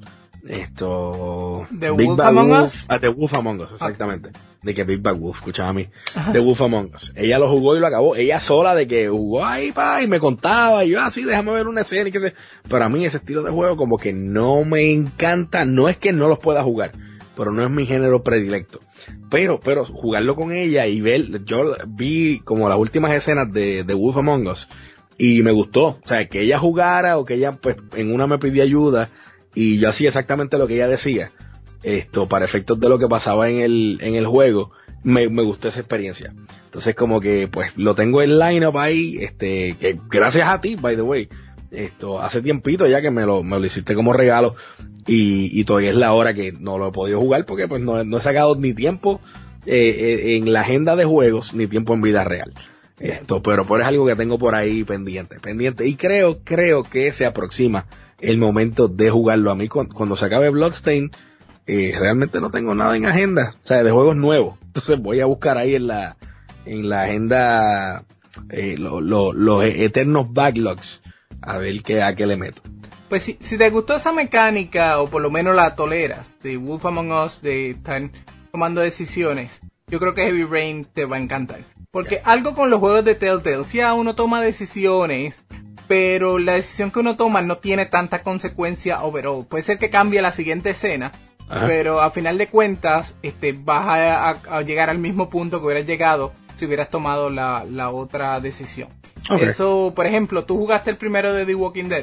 Esto The Big Wolf Bad Among Wolf, Us. Ah, The Wolf Among Us, exactamente. Ah. De que Big Bad Wolf, escuchaba a mí. Ajá. The Wolf Among Us. Ella lo jugó y lo acabó. Ella sola de que jugó ahí, pa, y me contaba, y yo así, ah, déjame ver una escena y qué sé. Pero a mí ese estilo de juego como que no me encanta. No es que no los pueda jugar, pero no es mi género predilecto. Pero, pero jugarlo con ella y ver, yo vi como las últimas escenas de The Wolf Among Us y me gustó. O sea, que ella jugara o que ella pues en una me pidió ayuda y yo hacía exactamente lo que ella decía. Esto, para efectos de lo que pasaba en el, en el juego, me, me gustó esa experiencia. Entonces como que, pues, lo tengo en line-up ahí, este, que gracias a ti, by the way, esto, hace tiempito ya que me lo, me lo hiciste como regalo, y, y todavía es la hora que no lo he podido jugar, porque pues no, no he sacado ni tiempo, eh, en la agenda de juegos, ni tiempo en vida real. Esto, pero, pero es algo que tengo por ahí pendiente, pendiente, y creo, creo que se aproxima el momento de jugarlo. A mí, cuando, cuando se acabe Bloodstained, Eh, realmente no tengo nada en agenda, o sea, de juegos nuevos. Entonces voy a buscar ahí en la en la agenda eh, lo, lo, los eternos backlogs a ver qué a qué le meto. Pues si, si te gustó esa mecánica o por lo menos la toleras de Wolf Among Us, de estar tomando decisiones, yo creo que Heavy Rain te va a encantar. Porque yeah. algo con los juegos de Telltale, si ya uno toma decisiones, pero la decisión que uno toma no tiene tanta consecuencia overall. Puede ser que cambie la siguiente escena, ajá, pero a final de cuentas este, vas a, a, a llegar al mismo punto que hubieras llegado si hubieras tomado la, la otra decisión. Okay. Eso, por ejemplo, ¿tú jugaste el primero de The Walking Dead?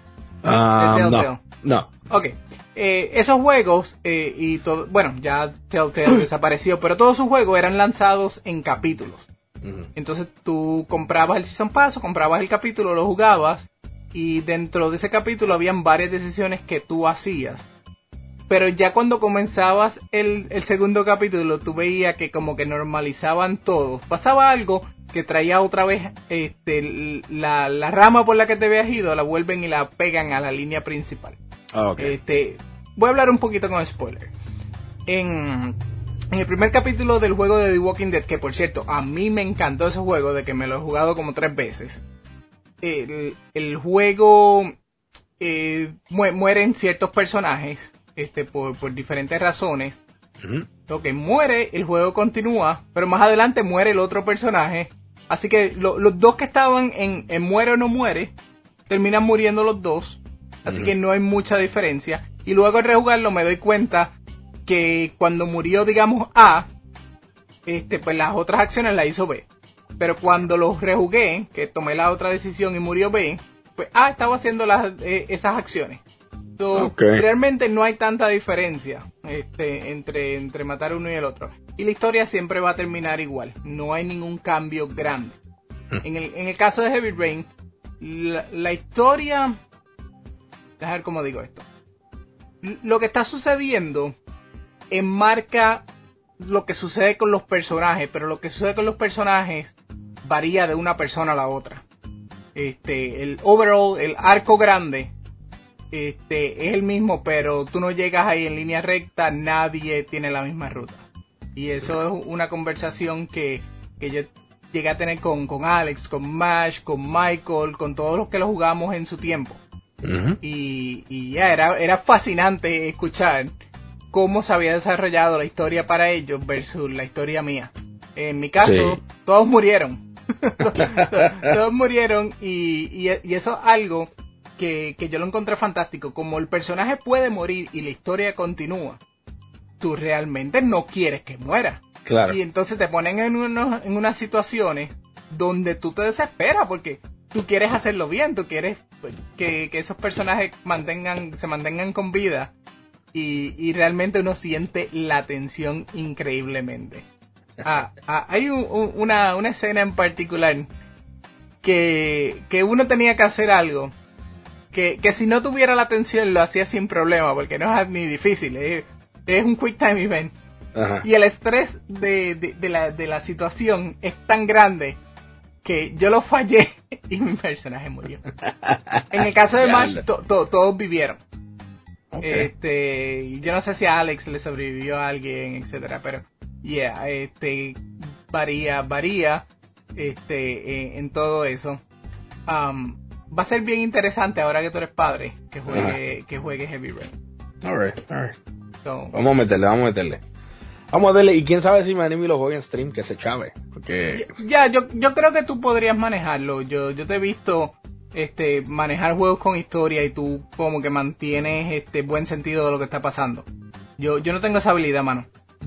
Uh, no, no. Ok. Eh, esos juegos, eh, y todo, bueno, ya Telltale desapareció, pero todos sus juegos eran lanzados en capítulos. Uh-huh. Entonces tú comprabas el Season Pass, o comprabas el capítulo, lo jugabas, y dentro de ese capítulo habían varias decisiones que tú hacías. pero ya cuando comenzabas el, el segundo capítulo, tú veías que como que normalizaban todo. Pasaba algo que traía otra vez este, la, la rama por la que te habías ido, la vuelven y la pegan a la línea principal. Oh, okay. Este, voy a hablar un poquito con spoiler. En, en el primer capítulo del juego de The Walking Dead, que por cierto, a mí me encantó ese juego, de que me lo he jugado como tres veces. El, el juego eh, mu- mueren ciertos personajes este, por, por diferentes razones. Uh-huh. Lo que muere, el juego continúa, pero más adelante muere el otro personaje. Así que lo, los dos que estaban en, en muere o no muere, terminan muriendo los dos. Así uh-huh. que no hay mucha diferencia. Y luego al rejugarlo me doy cuenta que cuando murió, digamos, A, este, pues las otras acciones las hizo B. Pero cuando los rejugué, que tomé la otra decisión y murió B, pues A estaba haciendo las, eh, esas acciones. So, okay. Realmente no hay tanta diferencia este, entre, entre matar uno y el otro. Y la historia siempre va a terminar igual. No hay ningún cambio grande. En el, en el caso de Heavy Rain, la, la historia... Déjame ver cómo digo esto. Lo que está sucediendo enmarca lo que sucede con los personajes, pero lo que sucede con los personajes varía de una persona a la otra. Este, el overall, el arco grande, este, es el mismo, pero tú no llegas ahí en línea recta, nadie tiene la misma ruta. Y eso es una conversación que, que yo llegué a tener con, con Alex, con Mash, con Michael, con todos los que lo jugamos en su tiempo. Uh-huh. Y, y ya era, era fascinante escuchar cómo se había desarrollado la historia para ellos versus la historia mía. En mi caso, sí. todos murieron. todos, todos murieron y, y, y eso es algo que, que yo lo encontré fantástico. Como el personaje puede morir y la historia continúa, tú realmente no quieres que muera. Claro. Y entonces te ponen en, unos, en unas situaciones donde tú te desesperas porque tú quieres hacerlo bien, tú quieres que, que esos personajes mantengan, se mantengan con vida. Y, y realmente uno siente la tensión increíblemente. Ah, ah, hay un, un, una, una escena en particular que, que uno tenía que hacer algo que, que si no tuviera la tensión lo hacía sin problema, porque no es ni difícil, es, es un quick time event. Ajá. Y el estrés de, de, de, la, de la situación es tan grande que yo lo fallé y mi personaje murió. En el caso de Mash, to, to, todos vivieron. Okay. Este, yo no sé si a Alex le sobrevivió a alguien, etcétera, pero yeah, este varía, varía este en, en todo eso. Um, va a ser bien interesante ahora que tú eres padre que juegue, uh-huh. que juegue Heavy Rain. Alright, alright. So, vamos a meterle, vamos a meterle. Vamos a darle, y quién sabe si Manimi lo juega en stream, que se chave, porque... Ya, yo, yo creo que tú podrías manejarlo, yo, yo te he visto este manejar juegos con historia y tú como que mantienes este buen sentido de lo que está pasando. Yo, yo no tengo esa habilidad, mano.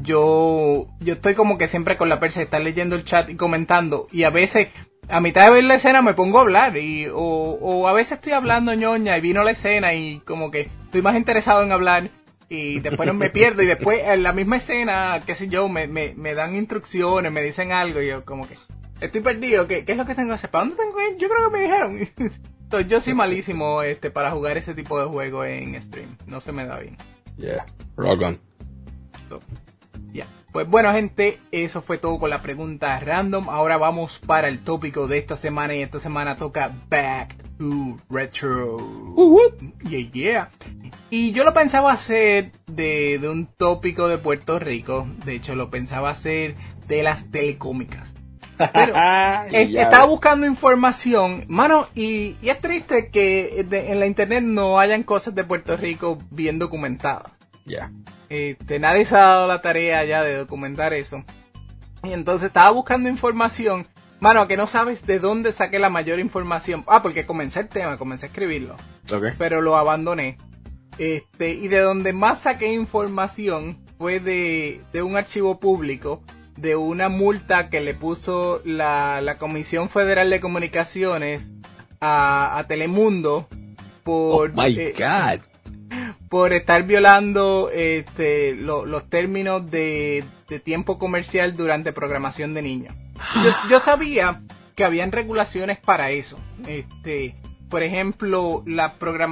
Yo, yo estoy como que siempre con la persa de estar leyendo el chat y comentando, y a veces, a mitad de ver la escena me pongo a hablar, y, o, o a veces estoy hablando ñoña y vino la escena y como que estoy más interesado en hablar. Y después me pierdo y después en la misma escena, qué sé yo, me, me, me dan instrucciones, me dicen algo y yo como que estoy perdido, ¿qué, qué es lo que tengo que hacer? ¿Para dónde tengo que ir? Yo creo que me dijeron. Entonces yo soy malísimo este para jugar ese tipo de juego en stream, no se me da bien. Yeah, rock on. So, yeah. Pues bueno gente, eso fue todo con la pregunta random. Ahora vamos para el tópico de esta semana y esta semana toca Back to Retro. Uh-huh. Yeah, yeah. Y yo lo pensaba hacer de, de un tópico de Puerto Rico. De hecho, lo pensaba hacer de las telecómicas. Pero es, estaba buscando información, mano, y, y es triste que de, en la internet no hayan cosas de Puerto Rico bien documentadas. Ya. Yeah. Este, nadie se ha dado la tarea ya de documentar eso. Y entonces estaba buscando información, mano, que no sabes de dónde saqué la mayor información. Ah, porque comencé el tema, comencé a escribirlo. Okay. Pero lo abandoné. Este, y de donde más saqué información fue de, de un archivo público, de una multa que le puso la, la Comisión Federal de Comunicaciones a, a Telemundo por, oh my eh, God. por estar violando este, lo, los términos de, de tiempo comercial durante programación de niños. Yo, yo sabía que habían regulaciones para eso. Este, por ejemplo, la programación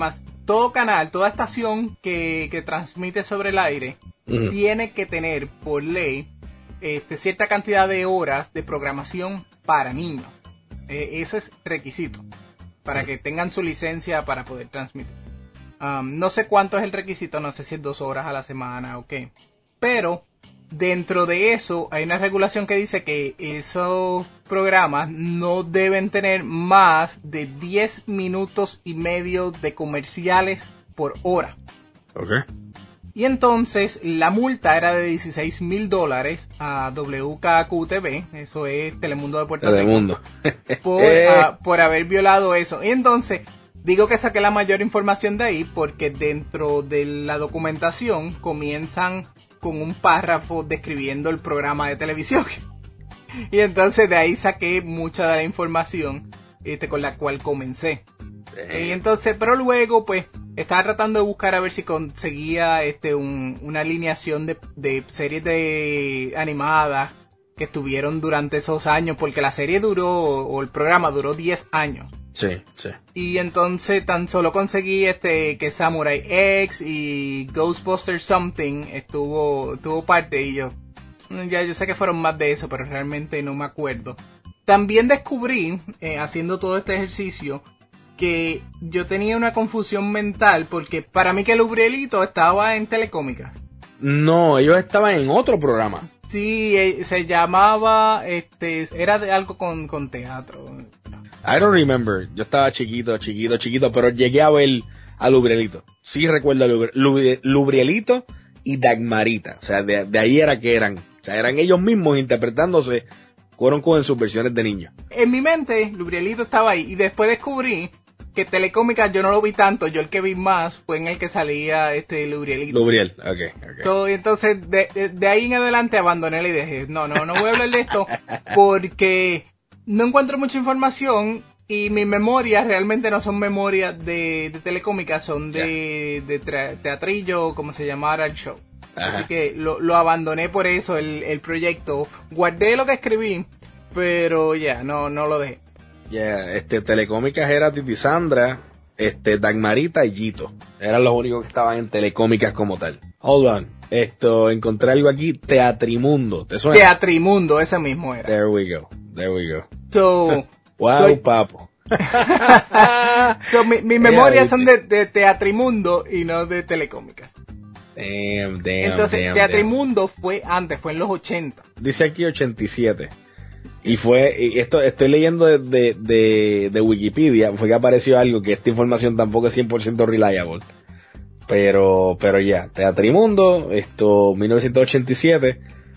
todo canal, toda estación que, que transmite sobre el aire uh-huh. tiene que tener por ley este, cierta cantidad de horas de programación para niños. Eh, eso es requisito para uh-huh. que tengan su licencia para poder transmitir. Um, no sé cuánto es el requisito, no sé si es dos horas a la semana o qué, pero dentro de eso hay una regulación que dice que esos programas no deben tener más de diez minutos y medio de comerciales por hora. Ok. Y entonces la multa era de dieciséis mil dólares a W K Q T V, eso es Telemundo de Puerto Telemundo. Rico, por, uh, por haber violado eso. Y entonces digo que saqué la mayor información de ahí porque dentro de la documentación comienzan con un párrafo describiendo el programa de televisión. Y entonces de ahí saqué mucha de la información este, con la cual comencé. Y entonces, pero luego pues estaba tratando de buscar a ver si conseguía este un, una alineación de, de series de animadas que estuvieron durante esos años, porque la serie duró, o el programa duró diez años. Sí, sí. Y entonces tan solo conseguí este que Samurai X y Ghostbusters Something estuvo, tuvo parte, y yo, ya yo sé que fueron más de eso, pero realmente no me acuerdo. También descubrí, eh, haciendo todo este ejercicio, que yo tenía una confusión mental, porque para mí que Lubrielito estaba en Telecómica. No, ellos estaban en otro programa. Sí, eh, se llamaba, este, era de algo con, con teatro. I don't remember. Yo estaba chiquito, chiquito, chiquito, pero llegué a ver a Lubrielito. Sí recuerdo a Lubri- Lubri- Lubrielito y Dagmarita. O sea, de, de ahí era que eran. O sea, eran ellos mismos interpretándose, fueron con en sus versiones de niños. En mi mente, Lubrielito estaba ahí, y después descubrí que Telecómica yo no lo vi tanto, yo el que vi más fue en el que salía este Lubrielito. Lubriel, ok, ok. So, entonces, de, de, de ahí en adelante abandoné la idea. Dije, no, no, no voy a hablar de esto porque no encuentro mucha información y mis memorias realmente no son memorias de, de Telecómica, son de, de tra- teatrillo, como se llamara el show. Ajá. Así que lo, lo abandoné por eso, el, el proyecto. Guardé lo que escribí, pero ya, yeah, no, no lo dejé. Ya, yeah, este, Telecómicas era Titi Sandra, este, Dagmarita y Gito. Eran los únicos que estaban en Telecómicas como tal. Hold on. Esto, encontré algo aquí, Teatrimundo. ¿Te suena? Teatrimundo, ese mismo era. There we go, there we go. So, wow, soy... papo. so, mi, mis memorias son de, de Teatrimundo y no de Telecómicas. Damn, damn, Entonces, damn, Teatrimundo damn. fue antes, fue en los ochenta. Dice aquí ochenta y siete. Y fue, y esto estoy leyendo de, de, de, de Wikipedia, fue que apareció algo que esta información tampoco es cien por ciento reliable. Pero, pero ya, Teatrimundo, esto, mil novecientos ochenta y siete,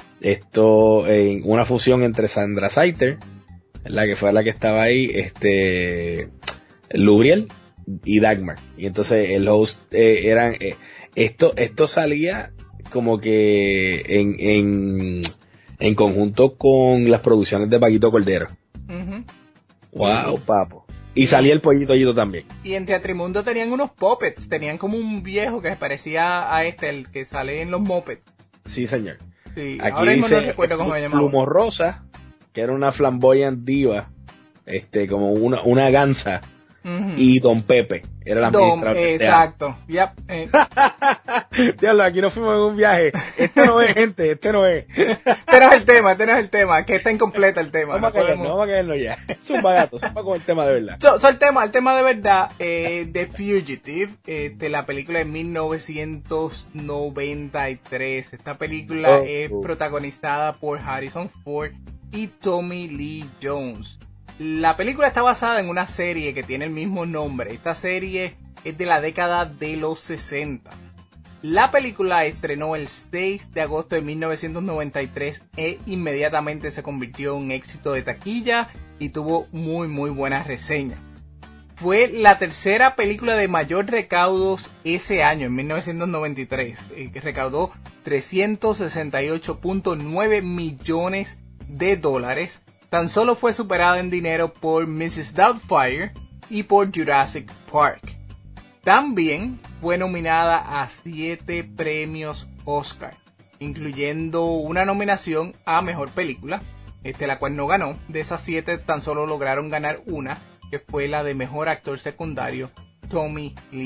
esto, en una fusión entre Sandra Saiter, la que fue la que estaba ahí, este, Lubriel y Dagmar. Y entonces el host, eh, eran, eh, esto, esto salía como que en, en, en conjunto con las producciones de Paquito Cordero. Uh-huh. Wow, papo. Y salía el Pollito Yoyito también. Y en Teatrimundo tenían unos puppets, tenían como un viejo que se parecía a este, el que sale en los Muppets. Sí, señor. Sí, aquí ahora mismo dice, no recuerdo cómo se llamaba. Plumo Rosa, que era una flamboyant diva, este, como una, una gansa. Uh-huh. Y Don Pepe era la administrador. Exacto. Yep. Eh. Diablo, aquí nos fuimos en un viaje. Este no es, gente, este no es. Este no es el tema, este no es el tema, que está incompleto el tema. Vamos, no a, caernos, podemos... vamos a caernos ya. Es un bagato, zumba con el tema de verdad. So, so el tema, el tema de verdad, eh, The Fugitive, este, la película de mil novecientos noventa y tres. Esta película oh, es oh. protagonizada por Harrison Ford y Tommy Lee Jones. La película está basada en una serie que tiene el mismo nombre. Esta serie es de la década de los sesenta. La película estrenó el seis de agosto de mil novecientos noventa y tres e inmediatamente se convirtió en un éxito de taquilla y tuvo muy muy buenas reseñas. Fue la tercera película de mayor recaudos ese año, en mil novecientos noventa y tres, eh, que recaudó trescientos sesenta y ocho punto nueve millones de dólares. Tan solo fue superada en dinero por missus Doubtfire y por Jurassic Park. También fue nominada a siete premios Oscar, incluyendo una nominación a Mejor Película, este, la cual no ganó. De esas siete tan solo lograron ganar una, que fue la de Mejor Actor Secundario, Tommy Lee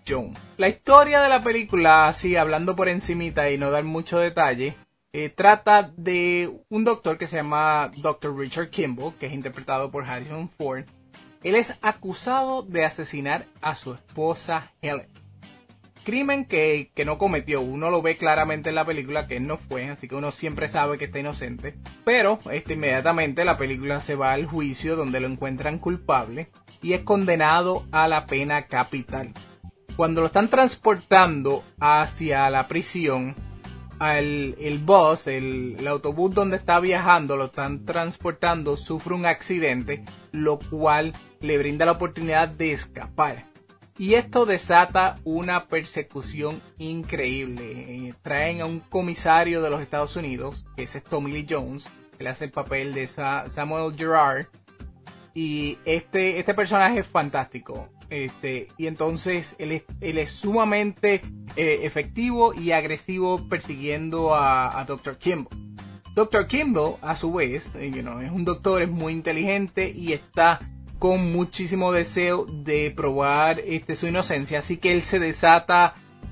Jones. La historia de la película, así hablando por encimita y no dar mucho detalle, eh, trata de un doctor que se llama doctor Richard Kimball, que es interpretado por Harrison Ford. Él es acusado de asesinar a su esposa Helen. Crimen que, que no cometió. Uno lo ve claramente en la película que él no fue, así que uno siempre sabe que está inocente. Pero este, inmediatamente la película se va al juicio donde lo encuentran culpable y es condenado a la pena capital. Cuando lo están transportando hacia la prisión, al, el bus, el, el autobús donde está viajando, lo están transportando, sufre un accidente, lo cual le brinda la oportunidad de escapar. Y esto desata una persecución increíble. Eh, traen a un comisario de los Estados Unidos, que ese es Tommy Lee Jones, que le hace el papel de Sa- Samuel Gerard. Y este, este personaje es fantástico. Este, y entonces él es, él es sumamente eh, efectivo y agresivo persiguiendo a, a doctor Kimball. doctor Kimball, a su vez, eh, you know, es un doctor, es muy inteligente y está con muchísimo deseo de probar este, su inocencia, así que él se desata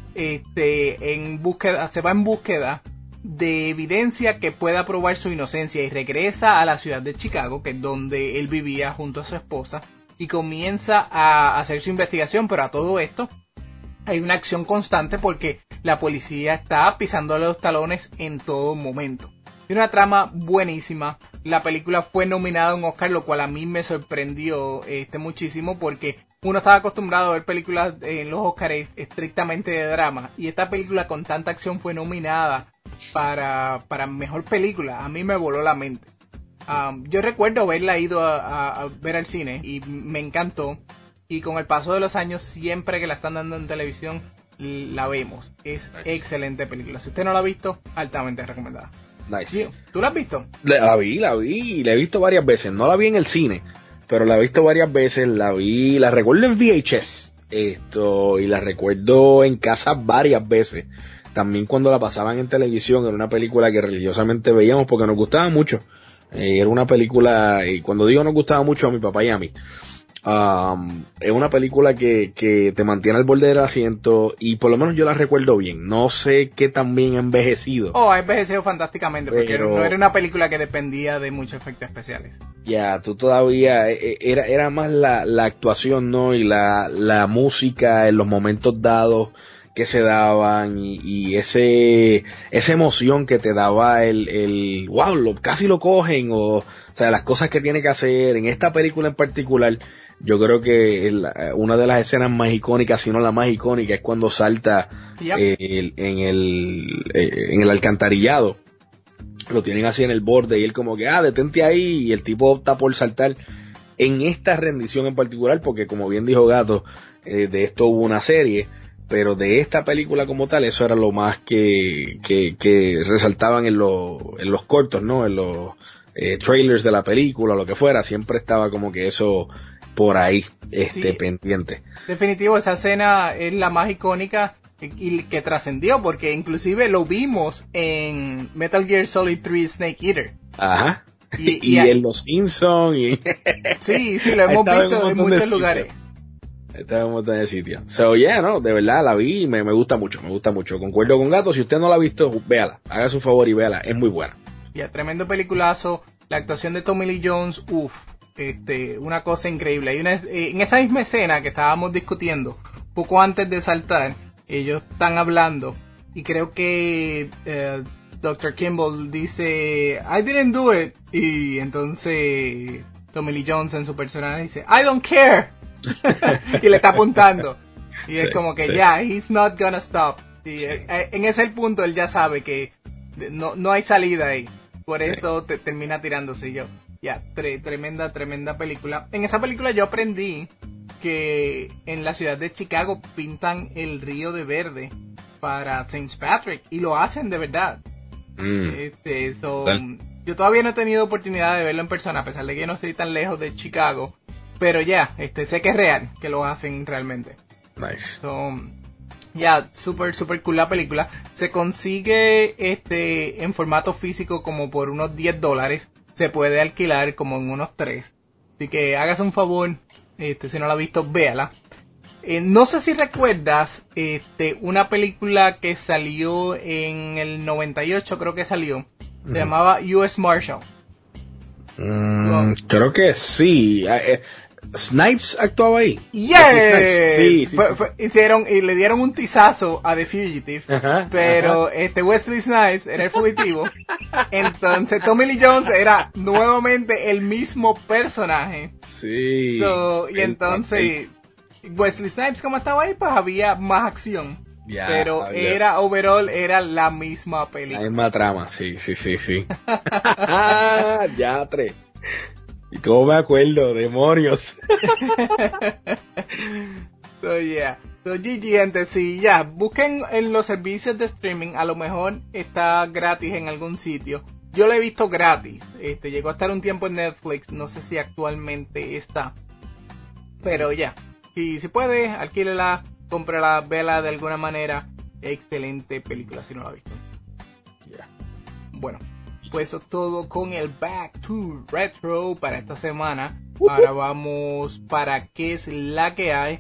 este, en búsqueda, se va en búsqueda de evidencia que pueda probar su inocencia y regresa a la ciudad de Chicago, que es donde él vivía junto a su esposa, y comienza a hacer su investigación. Pero a todo esto hay una acción constante porque la policía está pisándole los talones en todo momento. Tiene una trama buenísima. La película fue nominada a un Oscar, lo cual a mí me sorprendió este, muchísimo porque uno estaba acostumbrado a ver películas en los Oscars estrictamente de drama. Y esta película con tanta acción fue nominada para, para mejor película. A mí me voló la mente. Um, yo recuerdo haberla ido a, a, a ver al cine y me encantó. Y con el paso de los años, siempre que la están dando en televisión, la vemos. Es excelente película. Si usted no la ha visto, altamente recomendada. Nice. ¿Tú la has visto? La vi, la vi, la he visto varias veces. No la vi en el cine, pero la he visto varias veces. La vi, la recuerdo en V H S. Esto, y la recuerdo en casa varias veces. También cuando la pasaban en televisión, era una película que religiosamente veíamos porque nos gustaba mucho. Eh, era una película, y cuando digo nos gustaba mucho a mi papá y a mí, Um, es una película que, que te mantiene al borde del asiento y por lo menos yo la recuerdo bien. No sé qué tan bien ha envejecido. Oh, ha envejecido fantásticamente porque pero no era una película que dependía de muchos efectos especiales. Ya, yeah, tú todavía, era, era más la, la actuación, ¿no? Y la, la música en los momentos dados que se daban y, y ese, esa emoción que te daba el, el wow, lo, casi lo cogen o, o sea, las cosas que tiene que hacer en esta película en particular. Yo creo que el, una de las escenas más icónicas, si no la más icónica, es cuando salta yep. eh, el, en el eh, en el alcantarillado. Lo tienen así en el borde y él como que, ah, detente ahí, y el tipo opta por saltar. En esta rendición en particular, porque como bien dijo Gato, eh, de esto hubo una serie, pero de esta película como tal, eso era lo más que, que, que resaltaban en, los en los cortos, ¿no? En los eh, trailers de la película, lo que fuera, siempre estaba como que eso por ahí, este, sí, pendiente. Definitivo, esa escena es la más icónica y que trascendió, porque inclusive lo vimos en Metal Gear Solid tres Snake Eater. Ajá. Y, y, y en Los Simpsons. Y... sí, sí, lo hemos visto en muchos lugares. Está en un montón de sitios. So, yeah, no, de verdad la vi y me, me gusta mucho, me gusta mucho. Concuerdo con Gato, si usted no la ha visto, véala, haga su favor y véala, es muy buena. Ya, yeah, tremendo peliculazo. La actuación de Tommy Lee Jones, uff. Este, una cosa increíble. Hay una, eh, en esa misma escena que estábamos discutiendo, poco antes de saltar, ellos están hablando y creo que eh, doctor Kimball dice I didn't do it, y entonces Tommy Lee Jones en su personaje dice I don't care y le está apuntando y sí, es como que ya, sí. yeah, he's not gonna stop. Y sí. eh, en ese punto él ya sabe que no, no hay salida ahí, por eso sí. te, termina tirándose. Yo Ya, yeah, tre- tremenda, tremenda película. En esa película yo aprendí que en la ciudad de Chicago pintan el río de verde para Saint Patrick y lo hacen de verdad. Mm. Este, so, yo todavía no he tenido oportunidad de verlo en persona, a pesar de que no estoy tan lejos de Chicago, pero ya, yeah, este, sé que es real, que lo hacen realmente. Nice. So, ya, yeah, super, super cool la película. Se consigue este en formato físico como por unos diez dólares. Se puede alquilar como en unos tres. Así que hágase un favor, este, si no la ha visto, véala. Eh, no sé si recuerdas este, una película que salió en el noventa y ocho, creo que salió. Se uh-huh. llamaba U S Marshal. Mm, no. Creo que sí. Eh, Snipes actuaba ahí. Yeah. Sí, sí, fue, sí. Fue, hicieron y le dieron un tizazo a The Fugitive, ajá, pero ajá. este Wesley Snipes era el fugitivo. Entonces Tommy Lee Jones era nuevamente el mismo personaje. Sí. So, y el, entonces el... Wesley Snipes, como estaba ahí, pues había más acción. Yeah, pero había... era overall era la misma película. La misma trama, sí, sí, sí, sí. Ya tres. ¿Y cómo me acuerdo? ¡Demonios! So, yeah. So, G G, gente, sí, ya. Yeah. Busquen en los servicios de streaming. A lo mejor está gratis en algún sitio. Yo lo he visto gratis. Este, llegó a estar un tiempo en Netflix. No sé si actualmente está. Pero ya. Yeah. Si, si puede, alquílela, cómprala, vela de alguna manera. Excelente película si no la ha visto. Ya. Yeah. Bueno. Pues eso es todo con el Back to Retro para esta semana. Ahora vamos para qué es la que hay.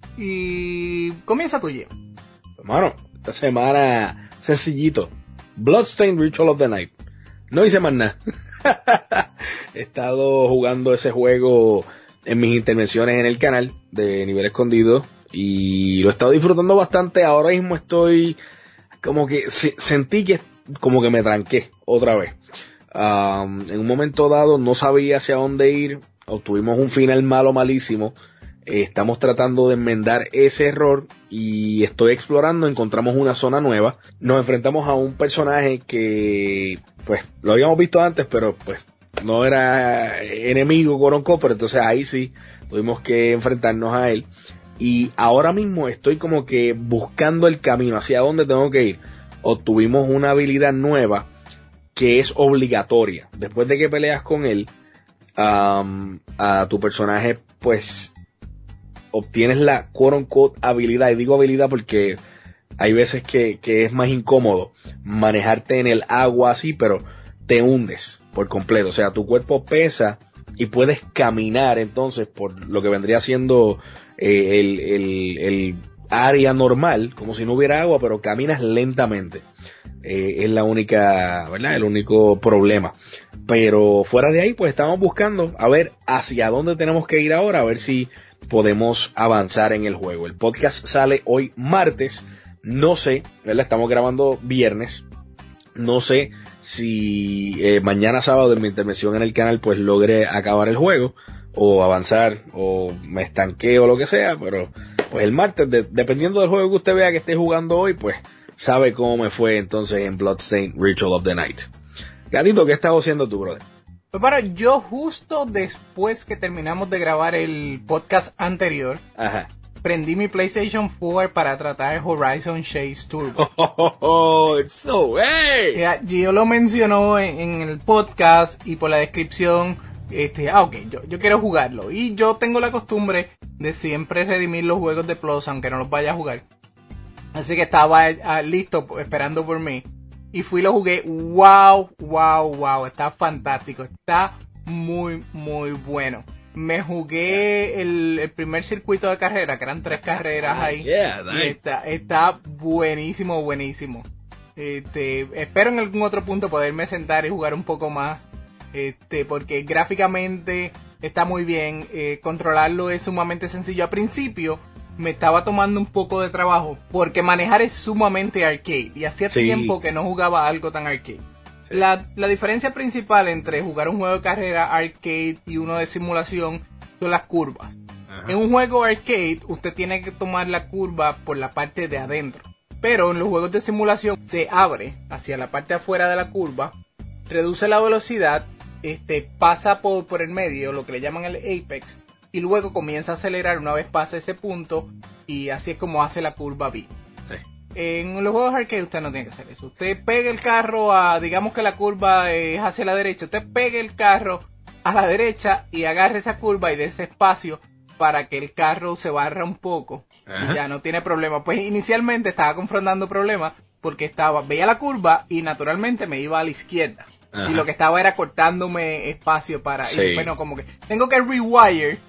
Y comienza tú, Jim. Hermano, esta semana sencillito. Bloodstained Ritual of the Night. No hice más nada. He estado jugando ese juego en mis intervenciones en el canal de Nivel Escondido y lo he estado disfrutando bastante. Ahora mismo estoy como que se, sentí que como que me tranqué otra vez. Um, en un momento dado no sabía hacia dónde ir, obtuvimos un final malo malísimo. Eh, estamos tratando de enmendar ese error y estoy explorando, encontramos una zona nueva. Nos enfrentamos a un personaje que pues lo habíamos visto antes, pero pues no era enemigo Coronco, pero entonces ahí sí tuvimos que enfrentarnos a él. Y ahora mismo estoy como que buscando el camino hacia dónde tengo que ir. Obtuvimos una habilidad nueva que es obligatoria. Después de que peleas con él, um, a tu personaje, pues, obtienes la quote unquote habilidad. Y digo habilidad porque hay veces que, que es más incómodo manejarte en el agua así, pero te hundes por completo. O sea, tu cuerpo pesa y puedes caminar entonces por lo que vendría siendo eh, el, el, el área normal, como si no hubiera agua, pero caminas lentamente. Eh, es la única, ¿verdad? El único problema. Pero fuera de ahí, pues estamos buscando a ver hacia dónde tenemos que ir ahora, a ver si podemos avanzar en el juego. El podcast sale hoy martes, no sé, ¿verdad? Estamos grabando viernes, no sé si eh, mañana sábado en mi intervención en el canal pues logré acabar el juego o avanzar o me estanqué o lo que sea, pero pues el martes, de, dependiendo del juego que usted vea que esté jugando hoy, pues sabe cómo me fue entonces en Bloodstained Ritual of the Night. Gatito, ¿qué estás haciendo tú, brother? Pues bueno, yo justo después que terminamos de grabar el podcast anterior, ajá, prendí mi PlayStation cuatro para tratar Horizon Chase Turbo. Oh, oh, oh, it's so way. Ya, Gio lo mencionó en, en el podcast y por la descripción, este, ah, ok, yo, yo quiero jugarlo. Y yo tengo la costumbre de siempre redimir los juegos de Plus, aunque no los vaya a jugar. Así que estaba uh, listo, esperando por mí. Y fui y lo jugué. Wow, wow, wow. Está fantástico. Está muy, muy bueno. Me jugué el, el primer circuito de carrera, que eran tres carreras ahí. Yeah, nice. Y está, está buenísimo, buenísimo. Este, espero en algún otro punto poderme sentar y jugar un poco más. Este, porque gráficamente está muy bien. Eh, controlarlo es sumamente sencillo. Al principio me estaba tomando un poco de trabajo porque manejar es sumamente arcade y hacía sí. tiempo que no jugaba algo tan arcade. Sí. La, la diferencia principal entre jugar un juego de carrera arcade y uno de simulación son las curvas. Ajá. En un juego arcade usted tiene que tomar la curva por la parte de adentro, pero en los juegos de simulación se abre hacia la parte afuera de la curva, reduce la velocidad, este, pasa por, por el medio, lo que le llaman el apex, y luego comienza a acelerar una vez pasa ese punto, y así es como hace la curva B. Sí. En los juegos arcade usted no tiene que hacer eso. Usted pega el carro a, digamos que la curva es hacia la derecha, usted pega el carro a la derecha y agarre esa curva y dé ese espacio para que el carro se barra un poco. Ajá. Y ya no tiene problema. Pues inicialmente estaba confrontando problemas porque estaba, veía la curva y naturalmente me iba a la izquierda. Ajá. Y lo que estaba era cortándome espacio para, sí. y bueno, como que tengo que rewire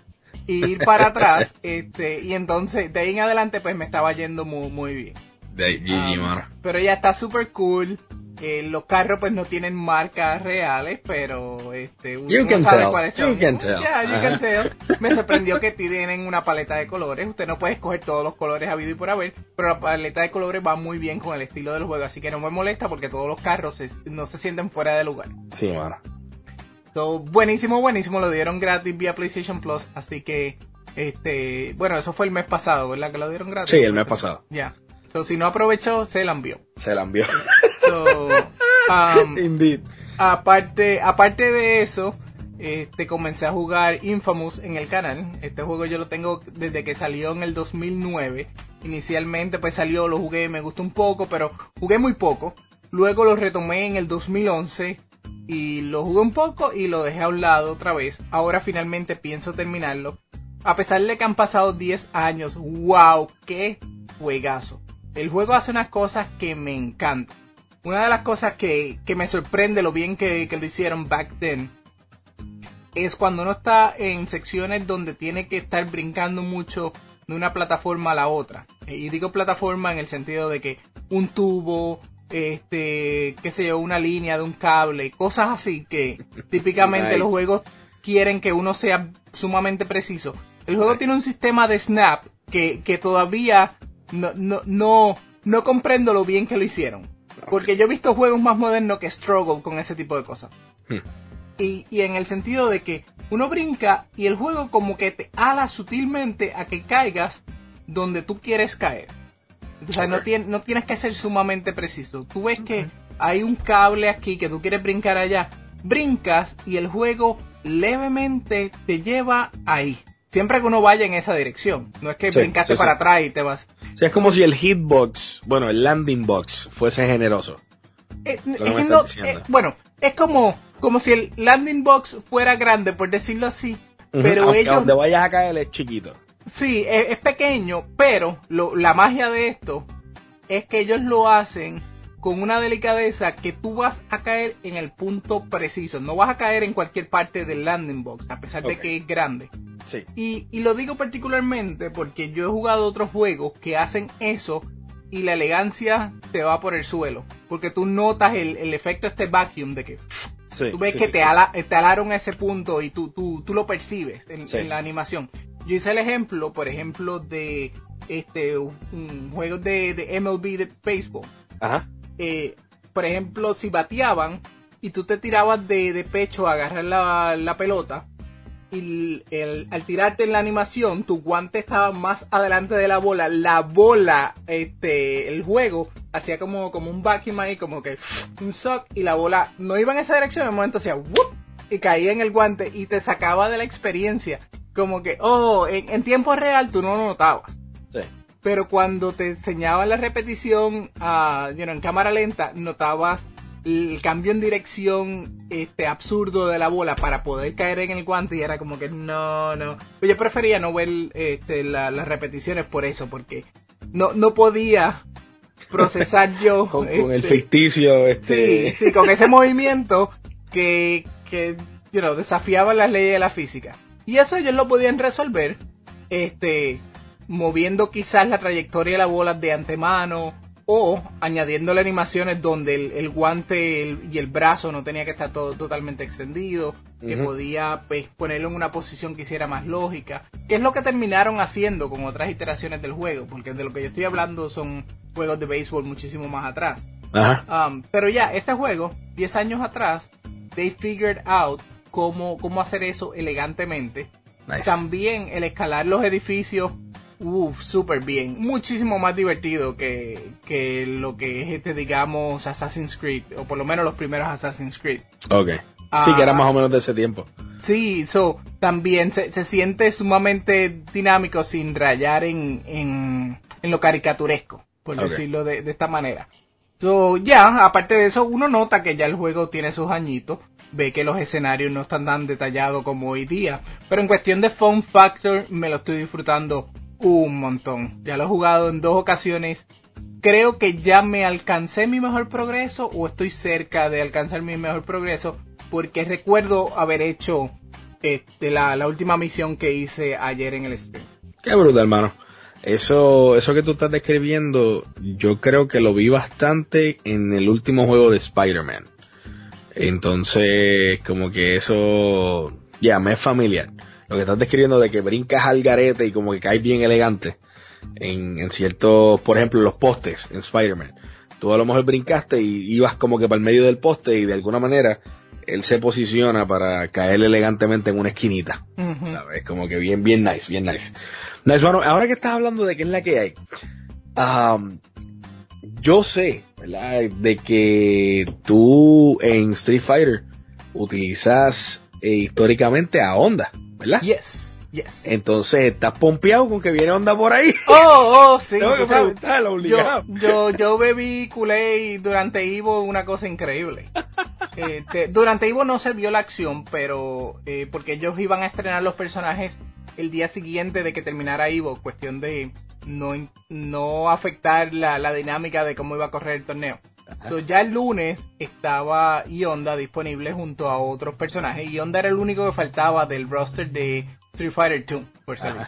y ir para atrás, este, y entonces de ahí en adelante pues me estaba yendo muy, muy bien. De ahí, G G, Um, mano. pero ya está super cool. Eh, los carros pues no tienen marcas reales, pero este uno You can sabe tell. cuáles You son. can tell. Yeah, you Ajá. can tell. Me sorprendió que tienen una paleta de colores. Usted no puede escoger todos los colores habido y por haber, pero la paleta de colores va muy bien con el estilo del juego, así que no me molesta porque todos los carros se- no se sienten fuera de lugar. Sí, mano. So, buenísimo, buenísimo, lo dieron gratis vía PlayStation Plus, así que este, bueno, eso fue el mes pasado, ¿verdad? Que lo dieron gratis. Sí, el mes pasado. Ya. So, si no aprovechó, se la envió. Se la envió. So, um, Indeed. aparte, aparte de eso, este, comencé a jugar Infamous en el canal. Este juego yo lo tengo desde que salió en el dos mil nueve. Inicialmente pues salió, lo jugué, me gustó un poco, pero jugué muy poco. Luego lo retomé en el dos mil once y lo jugué un poco y lo dejé a un lado otra vez. Ahora finalmente pienso terminarlo. A pesar de que han pasado diez años, wow, qué juegazo. El juego hace unas cosas que me encantan. Una de las cosas que, que me sorprende lo bien que, que lo hicieron back then es cuando uno está en secciones donde tiene que estar brincando mucho de una plataforma a la otra. Y digo plataforma en el sentido de que un tubo, este, qué sé yo, una línea de un cable, cosas así que típicamente Nice. los juegos quieren que uno sea sumamente preciso. El juego tiene un sistema de snap que, que todavía no, no, no, no comprendo lo bien que lo hicieron. Porque yo he visto juegos más modernos que struggle con ese tipo de cosas. Hmm. Y, y en el sentido de que uno brinca y el juego como que te ala sutilmente a que caigas donde tú quieres caer. O sea, no, Ok. tien- no tienes que ser sumamente preciso. Tú ves que hay un cable aquí que tú quieres brincar allá. Brincas y el juego levemente te lleva ahí. Siempre que uno vaya en esa dirección. No es que Sí, brincaste sí, para sí. atrás y te vas. O sea, es como si el hitbox, bueno, el landing box fuese generoso. Eh, Lo que es me que estás no- diciendo. eh, bueno, es como, como si el landing box fuera grande, por decirlo así. Pero Aunque ellos, a donde vayas a caer es chiquito. sí, es, es pequeño, pero lo- la magia de esto es que ellos lo hacen con una delicadeza que tú vas a caer en el punto preciso. No vas a caer en cualquier parte del landing box, a pesar de Ok. que es grande. Sí. Y, y lo digo particularmente porque yo he jugado otros juegos que hacen eso y la elegancia te va por el suelo. Porque tú notas el, el efecto este vacuum de que Sí, tú ves sí, que sí, te, sí. ala- te alaron a ese punto y tú, tú, tú lo percibes en, Sí. en la animación. Yo hice el ejemplo, por ejemplo, de este un, un juego de, de M L B de béisbol. Ajá. Eh, por ejemplo, si bateaban y tú te tirabas de, de pecho a agarrar la, la pelota, y el, el- al tirarte en la animación, tu guante estaba más adelante de la bola. La bola, este, el juego, hacía como, como un vacuum ahí, como que un suck, y la bola no iba en esa dirección, de momento hacía whoop, y caía en el guante y te sacaba de la experiencia. Como que, oh, en, en tiempo real tú no lo notabas. Sí. Pero cuando te enseñaban la repetición ah, you know, en cámara lenta, notabas el cambio en dirección este absurdo de la bola para poder caer en el guante y era como que no, no. Pues yo prefería no ver este, la- las repeticiones por eso, porque no, no podía procesar yo Con, con el este, ficticio, este... sí, sí, con ese movimiento que, que you know, desafiaba las leyes de la física. Y eso ellos lo podían resolver este moviendo quizás la trayectoria de la bola de antemano o añadiéndole animaciones donde el, el guante el- y el brazo no tenía que estar todo totalmente extendido, que Ujú. podía pues, ponerlo en una posición que hiciera más lógica, que es lo que terminaron haciendo con otras iteraciones del juego, porque de lo que yo estoy hablando son juegos de béisbol muchísimo más atrás. Ajá. Um, pero ya, este juego, diez años atrás, they figured out cómo, cómo hacer eso elegantemente. Nice. También el escalar los edificios, uff, súper bien. Muchísimo más divertido que, que lo que es este, digamos, Assassin's Creed, o por lo menos los primeros Assassin's Creed. Ok. Ah. Sí, que era más o menos de ese tiempo. Sí, so, también se, se siente sumamente dinámico sin rayar en, en, en lo caricaturesco, por Ok. decirlo de, de esta manera. So, ya, aparte de eso, uno nota que ya el juego tiene sus añitos, ve que los escenarios no están tan detallados como hoy día, pero en cuestión de fun factor me lo estoy disfrutando un montón. Ya lo he jugado en dos ocasiones. Creo que ya me alcancé mi mejor progreso o estoy cerca de alcanzar mi mejor progreso porque recuerdo haber hecho este, la, la última misión que hice ayer en el stream. Qué brutal, hermano. Eso, eso que tú estás describiendo, yo creo que lo vi bastante en el último juego de Spider-Man. Entonces, como que eso, ya, yeah, me es familiar. Lo que estás describiendo de que brincas al garete y como que caes bien elegante en, en ciertos, por ejemplo, los postes en Spider-Man. Tú a lo mejor brincaste y ibas como que para el medio del poste y de alguna manera él se posiciona para caer elegantemente en una esquinita. Uh-huh. ¿Sabes? Como que bien, bien nice, bien nice. Nice, bueno, ahora que estás hablando de qué es la que hay, um, yo sé, ¿verdad? De que tú en Street Fighter utilizas eh, históricamente a Honda, ¿verdad? Yes, yes. Entonces, ¿estás pompeado con que viene Honda por ahí? Oh, oh, sí. Tengo que preguntarlo, obligado. Yo, yo, yo bebí Kool-Aid durante Evo, una cosa increíble. Este, durante Evo no se vio la acción, pero eh, porque ellos iban a estrenar los personajes el día siguiente de que terminara Evo, cuestión de no, no afectar la, la dinámica de cómo iba a correr el torneo. Entonces ya el lunes estaba Honda disponible junto a otros personajes y Honda era el único que faltaba del roster de Street Fighter dos por salir.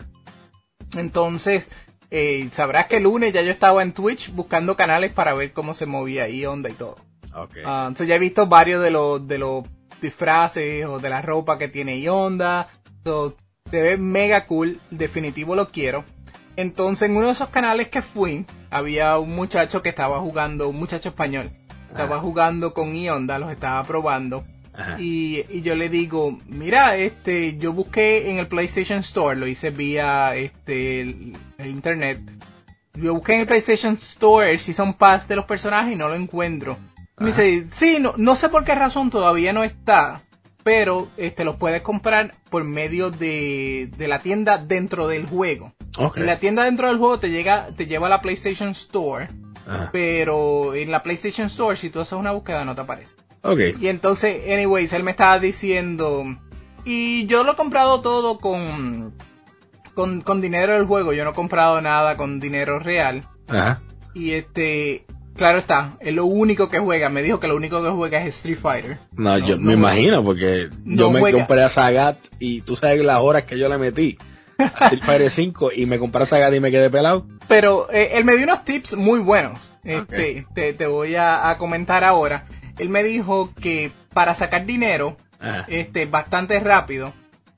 Entonces eh, sabrás que el lunes ya yo estaba en Twitch buscando canales para ver cómo se movía Honda y todo. Okay. Uh, entonces ya he visto varios de los de los disfraces o de la ropa que tiene Honda. So, se ve mega cool, definitivo lo quiero. Entonces en uno de esos canales que fui, había un muchacho que estaba jugando, un muchacho español, estaba Ajá. jugando con Honda, los estaba probando. Y, y yo le digo, mira, este, yo busqué en el PlayStation Store, lo hice vía este el, el internet. Yo busqué en el PlayStation Store el Season Pass de los personajes y no lo encuentro. Me dice, sí, no, no sé por qué razón todavía no está, pero este los puedes comprar por medio de, de la tienda dentro del juego. Okay. En la tienda dentro del juego te llega, te lleva a la PlayStation Store, Ajá. pero en la PlayStation Store si tú haces una búsqueda no te aparece. Okay. Y entonces, anyways, él me estaba diciendo, y yo lo he comprado todo con, con, con dinero del juego, yo no he comprado nada con dinero real. Ajá. Y este... Claro está, es lo único que juega. Me dijo que lo único que juega es Street Fighter. No, no yo no me juega. imagino, porque no yo me juega. compré a Sagat y tú sabes las horas que yo le metí a Street Fighter cinco y me compré a Sagat y me quedé pelado. Pero eh, él me dio unos tips muy buenos. Okay. Este, te, te voy a, a comentar ahora. Él me dijo que para sacar dinero, Ajá. este, bastante rápido,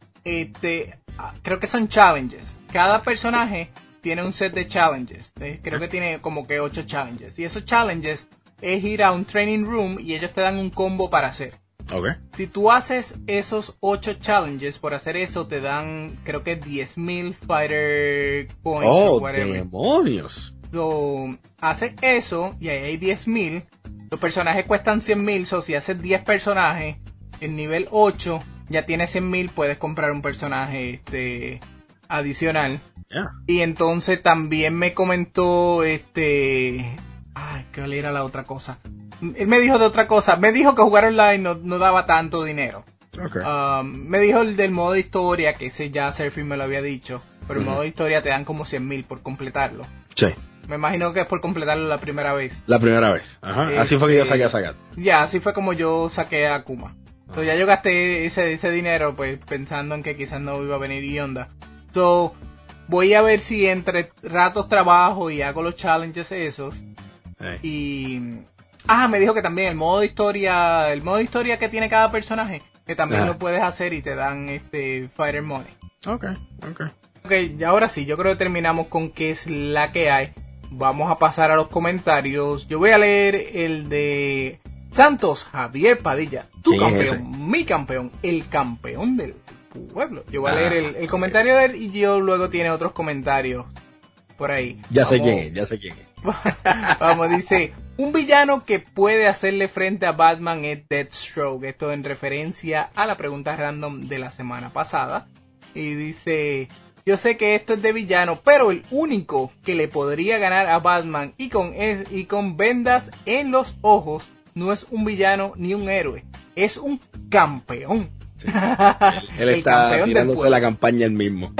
este, creo que son challenges. Cada personaje tiene un set de challenges. Eh, creo que tiene como que ocho challenges. Y esos challenges es ir a un training room y ellos te dan un combo para hacer. Okay. Si tú haces esos ocho challenges, por hacer eso te dan, creo que diez mil fighter points oh, o whatever. ¡Demonios! So, haces eso y ahí hay diez mil. Los personajes cuestan cien mil. So, si haces diez personajes en nivel ocho, ya tienes cien mil. Puedes comprar un personaje este adicional. Yeah. Y entonces también me comentó este... Ay, ¿cuál era la otra cosa? Él me dijo de otra cosa. Me dijo que jugar online no, no daba tanto dinero. Okay. Um, me dijo el del modo historia, que ese ya Surfing me lo había dicho. Pero uh-huh. el modo historia te dan como cien mil por completarlo. Sí. Me imagino que es por completarlo la primera vez. La primera vez. Ajá. Este, así fue que yo saqué a Sagat. Ya, así fue como yo saqué a Akuma. Entonces ya yo gasté ese, ese dinero pues pensando en que quizás no iba a venir Honda. So... Voy a ver si entre ratos trabajo y hago los challenges esos. Hey. Y... Ah, me dijo que también el modo de historia... El modo de historia que tiene cada personaje, que también Ajá. lo puedes hacer y te dan este Fighter Money. Ok, ok. Ok, y ahora sí, yo creo que terminamos con qué es la que hay. Vamos a pasar a los comentarios. Yo voy a leer el de Santos Javier Padilla. Tu campeón, mi campeón, el campeón del... pueblo. Yo voy a leer el, el comentario de él y yo luego tiene otros comentarios por ahí. Ya Vamos. sé quién es, ya sé quién es. Vamos, dice, un villano que puede hacerle frente a Batman es Deathstroke. Esto en referencia a la pregunta random de la semana pasada. Y dice, yo sé que esto es de villano, pero el único que le podría ganar a Batman y con, es, y con vendas en los ojos no es un villano ni un héroe, es un campeón. Sí. Él, él está tirándose la campaña él mismo.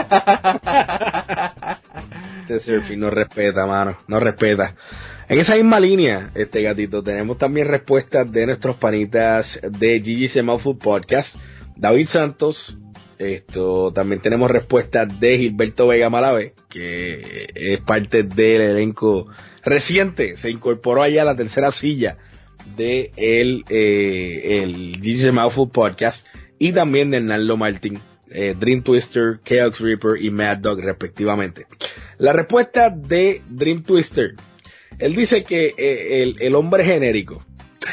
Este Surfing no respeta, mano, no respeta. En esa misma línea, este gatito, tenemos también respuestas de nuestros panitas de G G C Mouthful Podcast. David Santos, Esto, también tenemos respuestas de Gilberto Vega Malavé, que es parte del elenco reciente, se incorporó allá a la tercera silla de el, eh, el G G Mouthful Podcast, y también de Hernando Martín, eh, Dream Twister, Chaos Reaper y Mad Dog respectivamente. La respuesta de Dream Twister, él dice que eh, el, el hombre genérico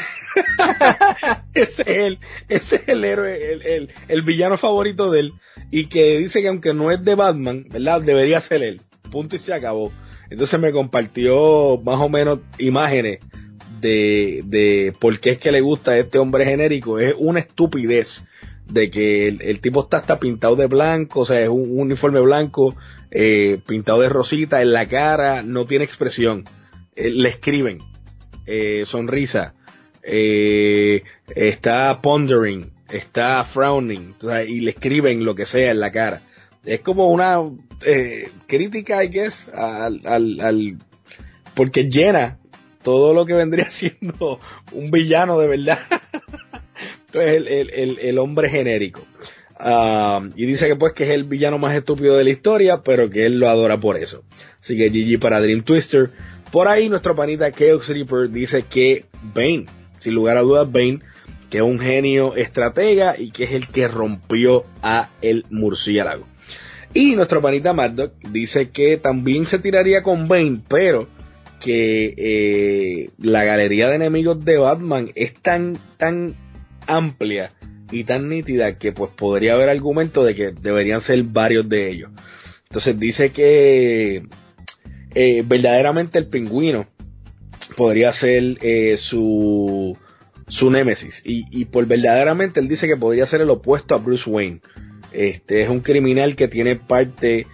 ese es el, ese es el héroe, el, el, el villano favorito de él, y que dice que aunque no es de Batman, ¿verdad? Debería ser él, punto y se acabó. Entonces me compartió más o menos imágenes de, de por qué es que le gusta este hombre genérico. Es una estupidez de que el, el tipo está hasta pintado de blanco, o sea, es un, un uniforme blanco, eh, pintado de rosita en la cara, no tiene expresión, eh, le escriben, eh, sonrisa, eh, está pondering, está frowning, o sea, y le escriben lo que sea en la cara. Es como una eh, crítica, I guess, al, al, al, porque llena todo lo que vendría siendo un villano de verdad. Entonces el, el, el, el hombre genérico. Uh, y dice que pues que es el villano más estúpido de la historia, pero que él lo adora por eso. Así que G G para Dream Twister. Por ahí nuestro panita Chaos Reaper dice que Bane, sin lugar a dudas Bane, que es un genio estratega y que es el que rompió a el murciélago. Y nuestro panita Mad Dog dice que también se tiraría con Bane, pero que eh, la galería de enemigos de Batman es tan, tan amplia y tan nítida que pues podría haber argumento de que deberían ser varios de ellos. Entonces dice que eh, verdaderamente el Pingüino podría ser eh, su su némesis, y, y por verdaderamente él dice que podría ser el opuesto a Bruce Wayne. Este es un criminal que tiene parte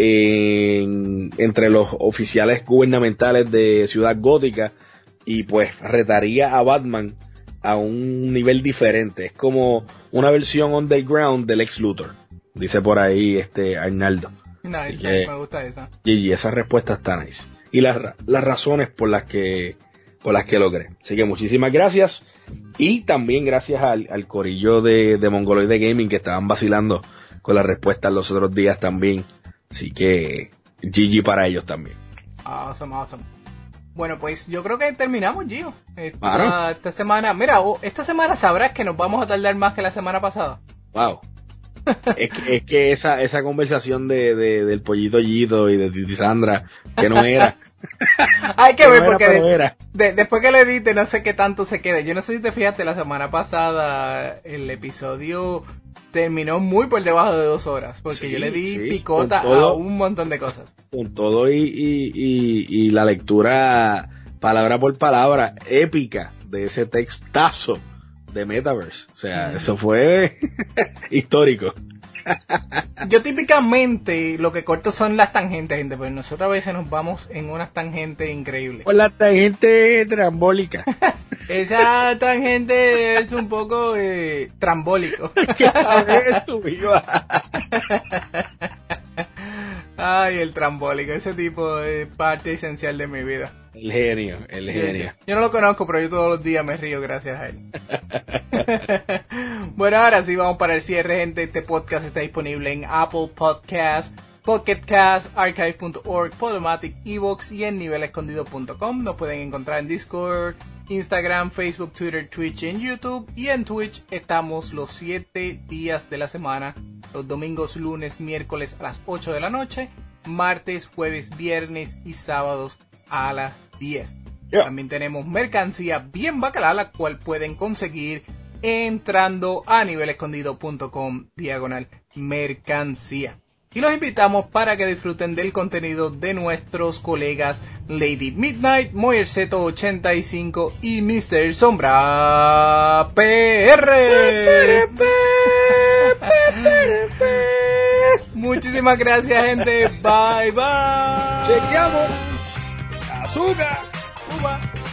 en, entre los oficiales gubernamentales de Ciudad Gótica, y pues retaría a Batman a un nivel diferente. Es como una versión underground del Lex Luthor, dice por ahí este Arnaldo. Nice, nice, me gusta esa. Y esa respuesta está nice. Y las, las razones por las que por las que lo creen. Así que muchísimas gracias. Y también gracias al, al corillo de, de Mongoloide Gaming, que estaban vacilando con las respuestas los otros días también. Así que G G para ellos también. Awesome, awesome. Bueno, pues yo creo que terminamos, Gio. Esta, Claro. esta semana, mira, oh, esta semana sabrás que nos vamos a tardar más que la semana pasada. Wow. es que, es que esa, esa conversación de, de, del pollito Gito y de Titi Sandra, que no era. Hay que Que ver, no era, porque pero de- era. de- después que lo edite, no sé qué tanto se quede. Yo no sé si te fijaste, la semana pasada el episodio terminó muy por debajo de dos horas, porque Sí, yo le di sí, picota con todo. a un montón de cosas. Con todo y, y, y, y la lectura palabra por palabra épica de ese textazo de Metaverse. O sea, Mm. eso fue histórico. Yo típicamente lo que corto son las tangentes, gente, pero nosotros a veces nos vamos en unas tangentes increíbles. Por la tangente trambólica. Esa tangente es un poco eh, trambólico. Cada vez tú viva. Ay, el trambólico, ese tipo es parte esencial de mi vida. El genio, el genio. Yo no lo conozco, pero yo todos los días me río gracias a él. Bueno, ahora sí vamos para el cierre, gente. Este podcast está disponible en Apple Podcasts, Pocket Cast, archive punto org, Podomatic, Evox y en nivel escondido punto com. Nos pueden encontrar en Discord, Instagram, Facebook, Twitter, Twitch y en YouTube. Y en Twitch estamos los siete días de la semana, los domingos, lunes, miércoles a las ocho de la noche, martes, jueves, viernes y sábados a las diez. Yeah. También tenemos mercancía bien bacala, la cual pueden conseguir entrando a nivel escondido punto com diagonal mercancía. Y los invitamos para que disfruten del contenido de nuestros colegas Lady Midnight, Moyerceto ochenta y cinco y mister Sombra P R. Muchísimas gracias, gente. Bye bye. Chequeamos. Azúcar. Cuba.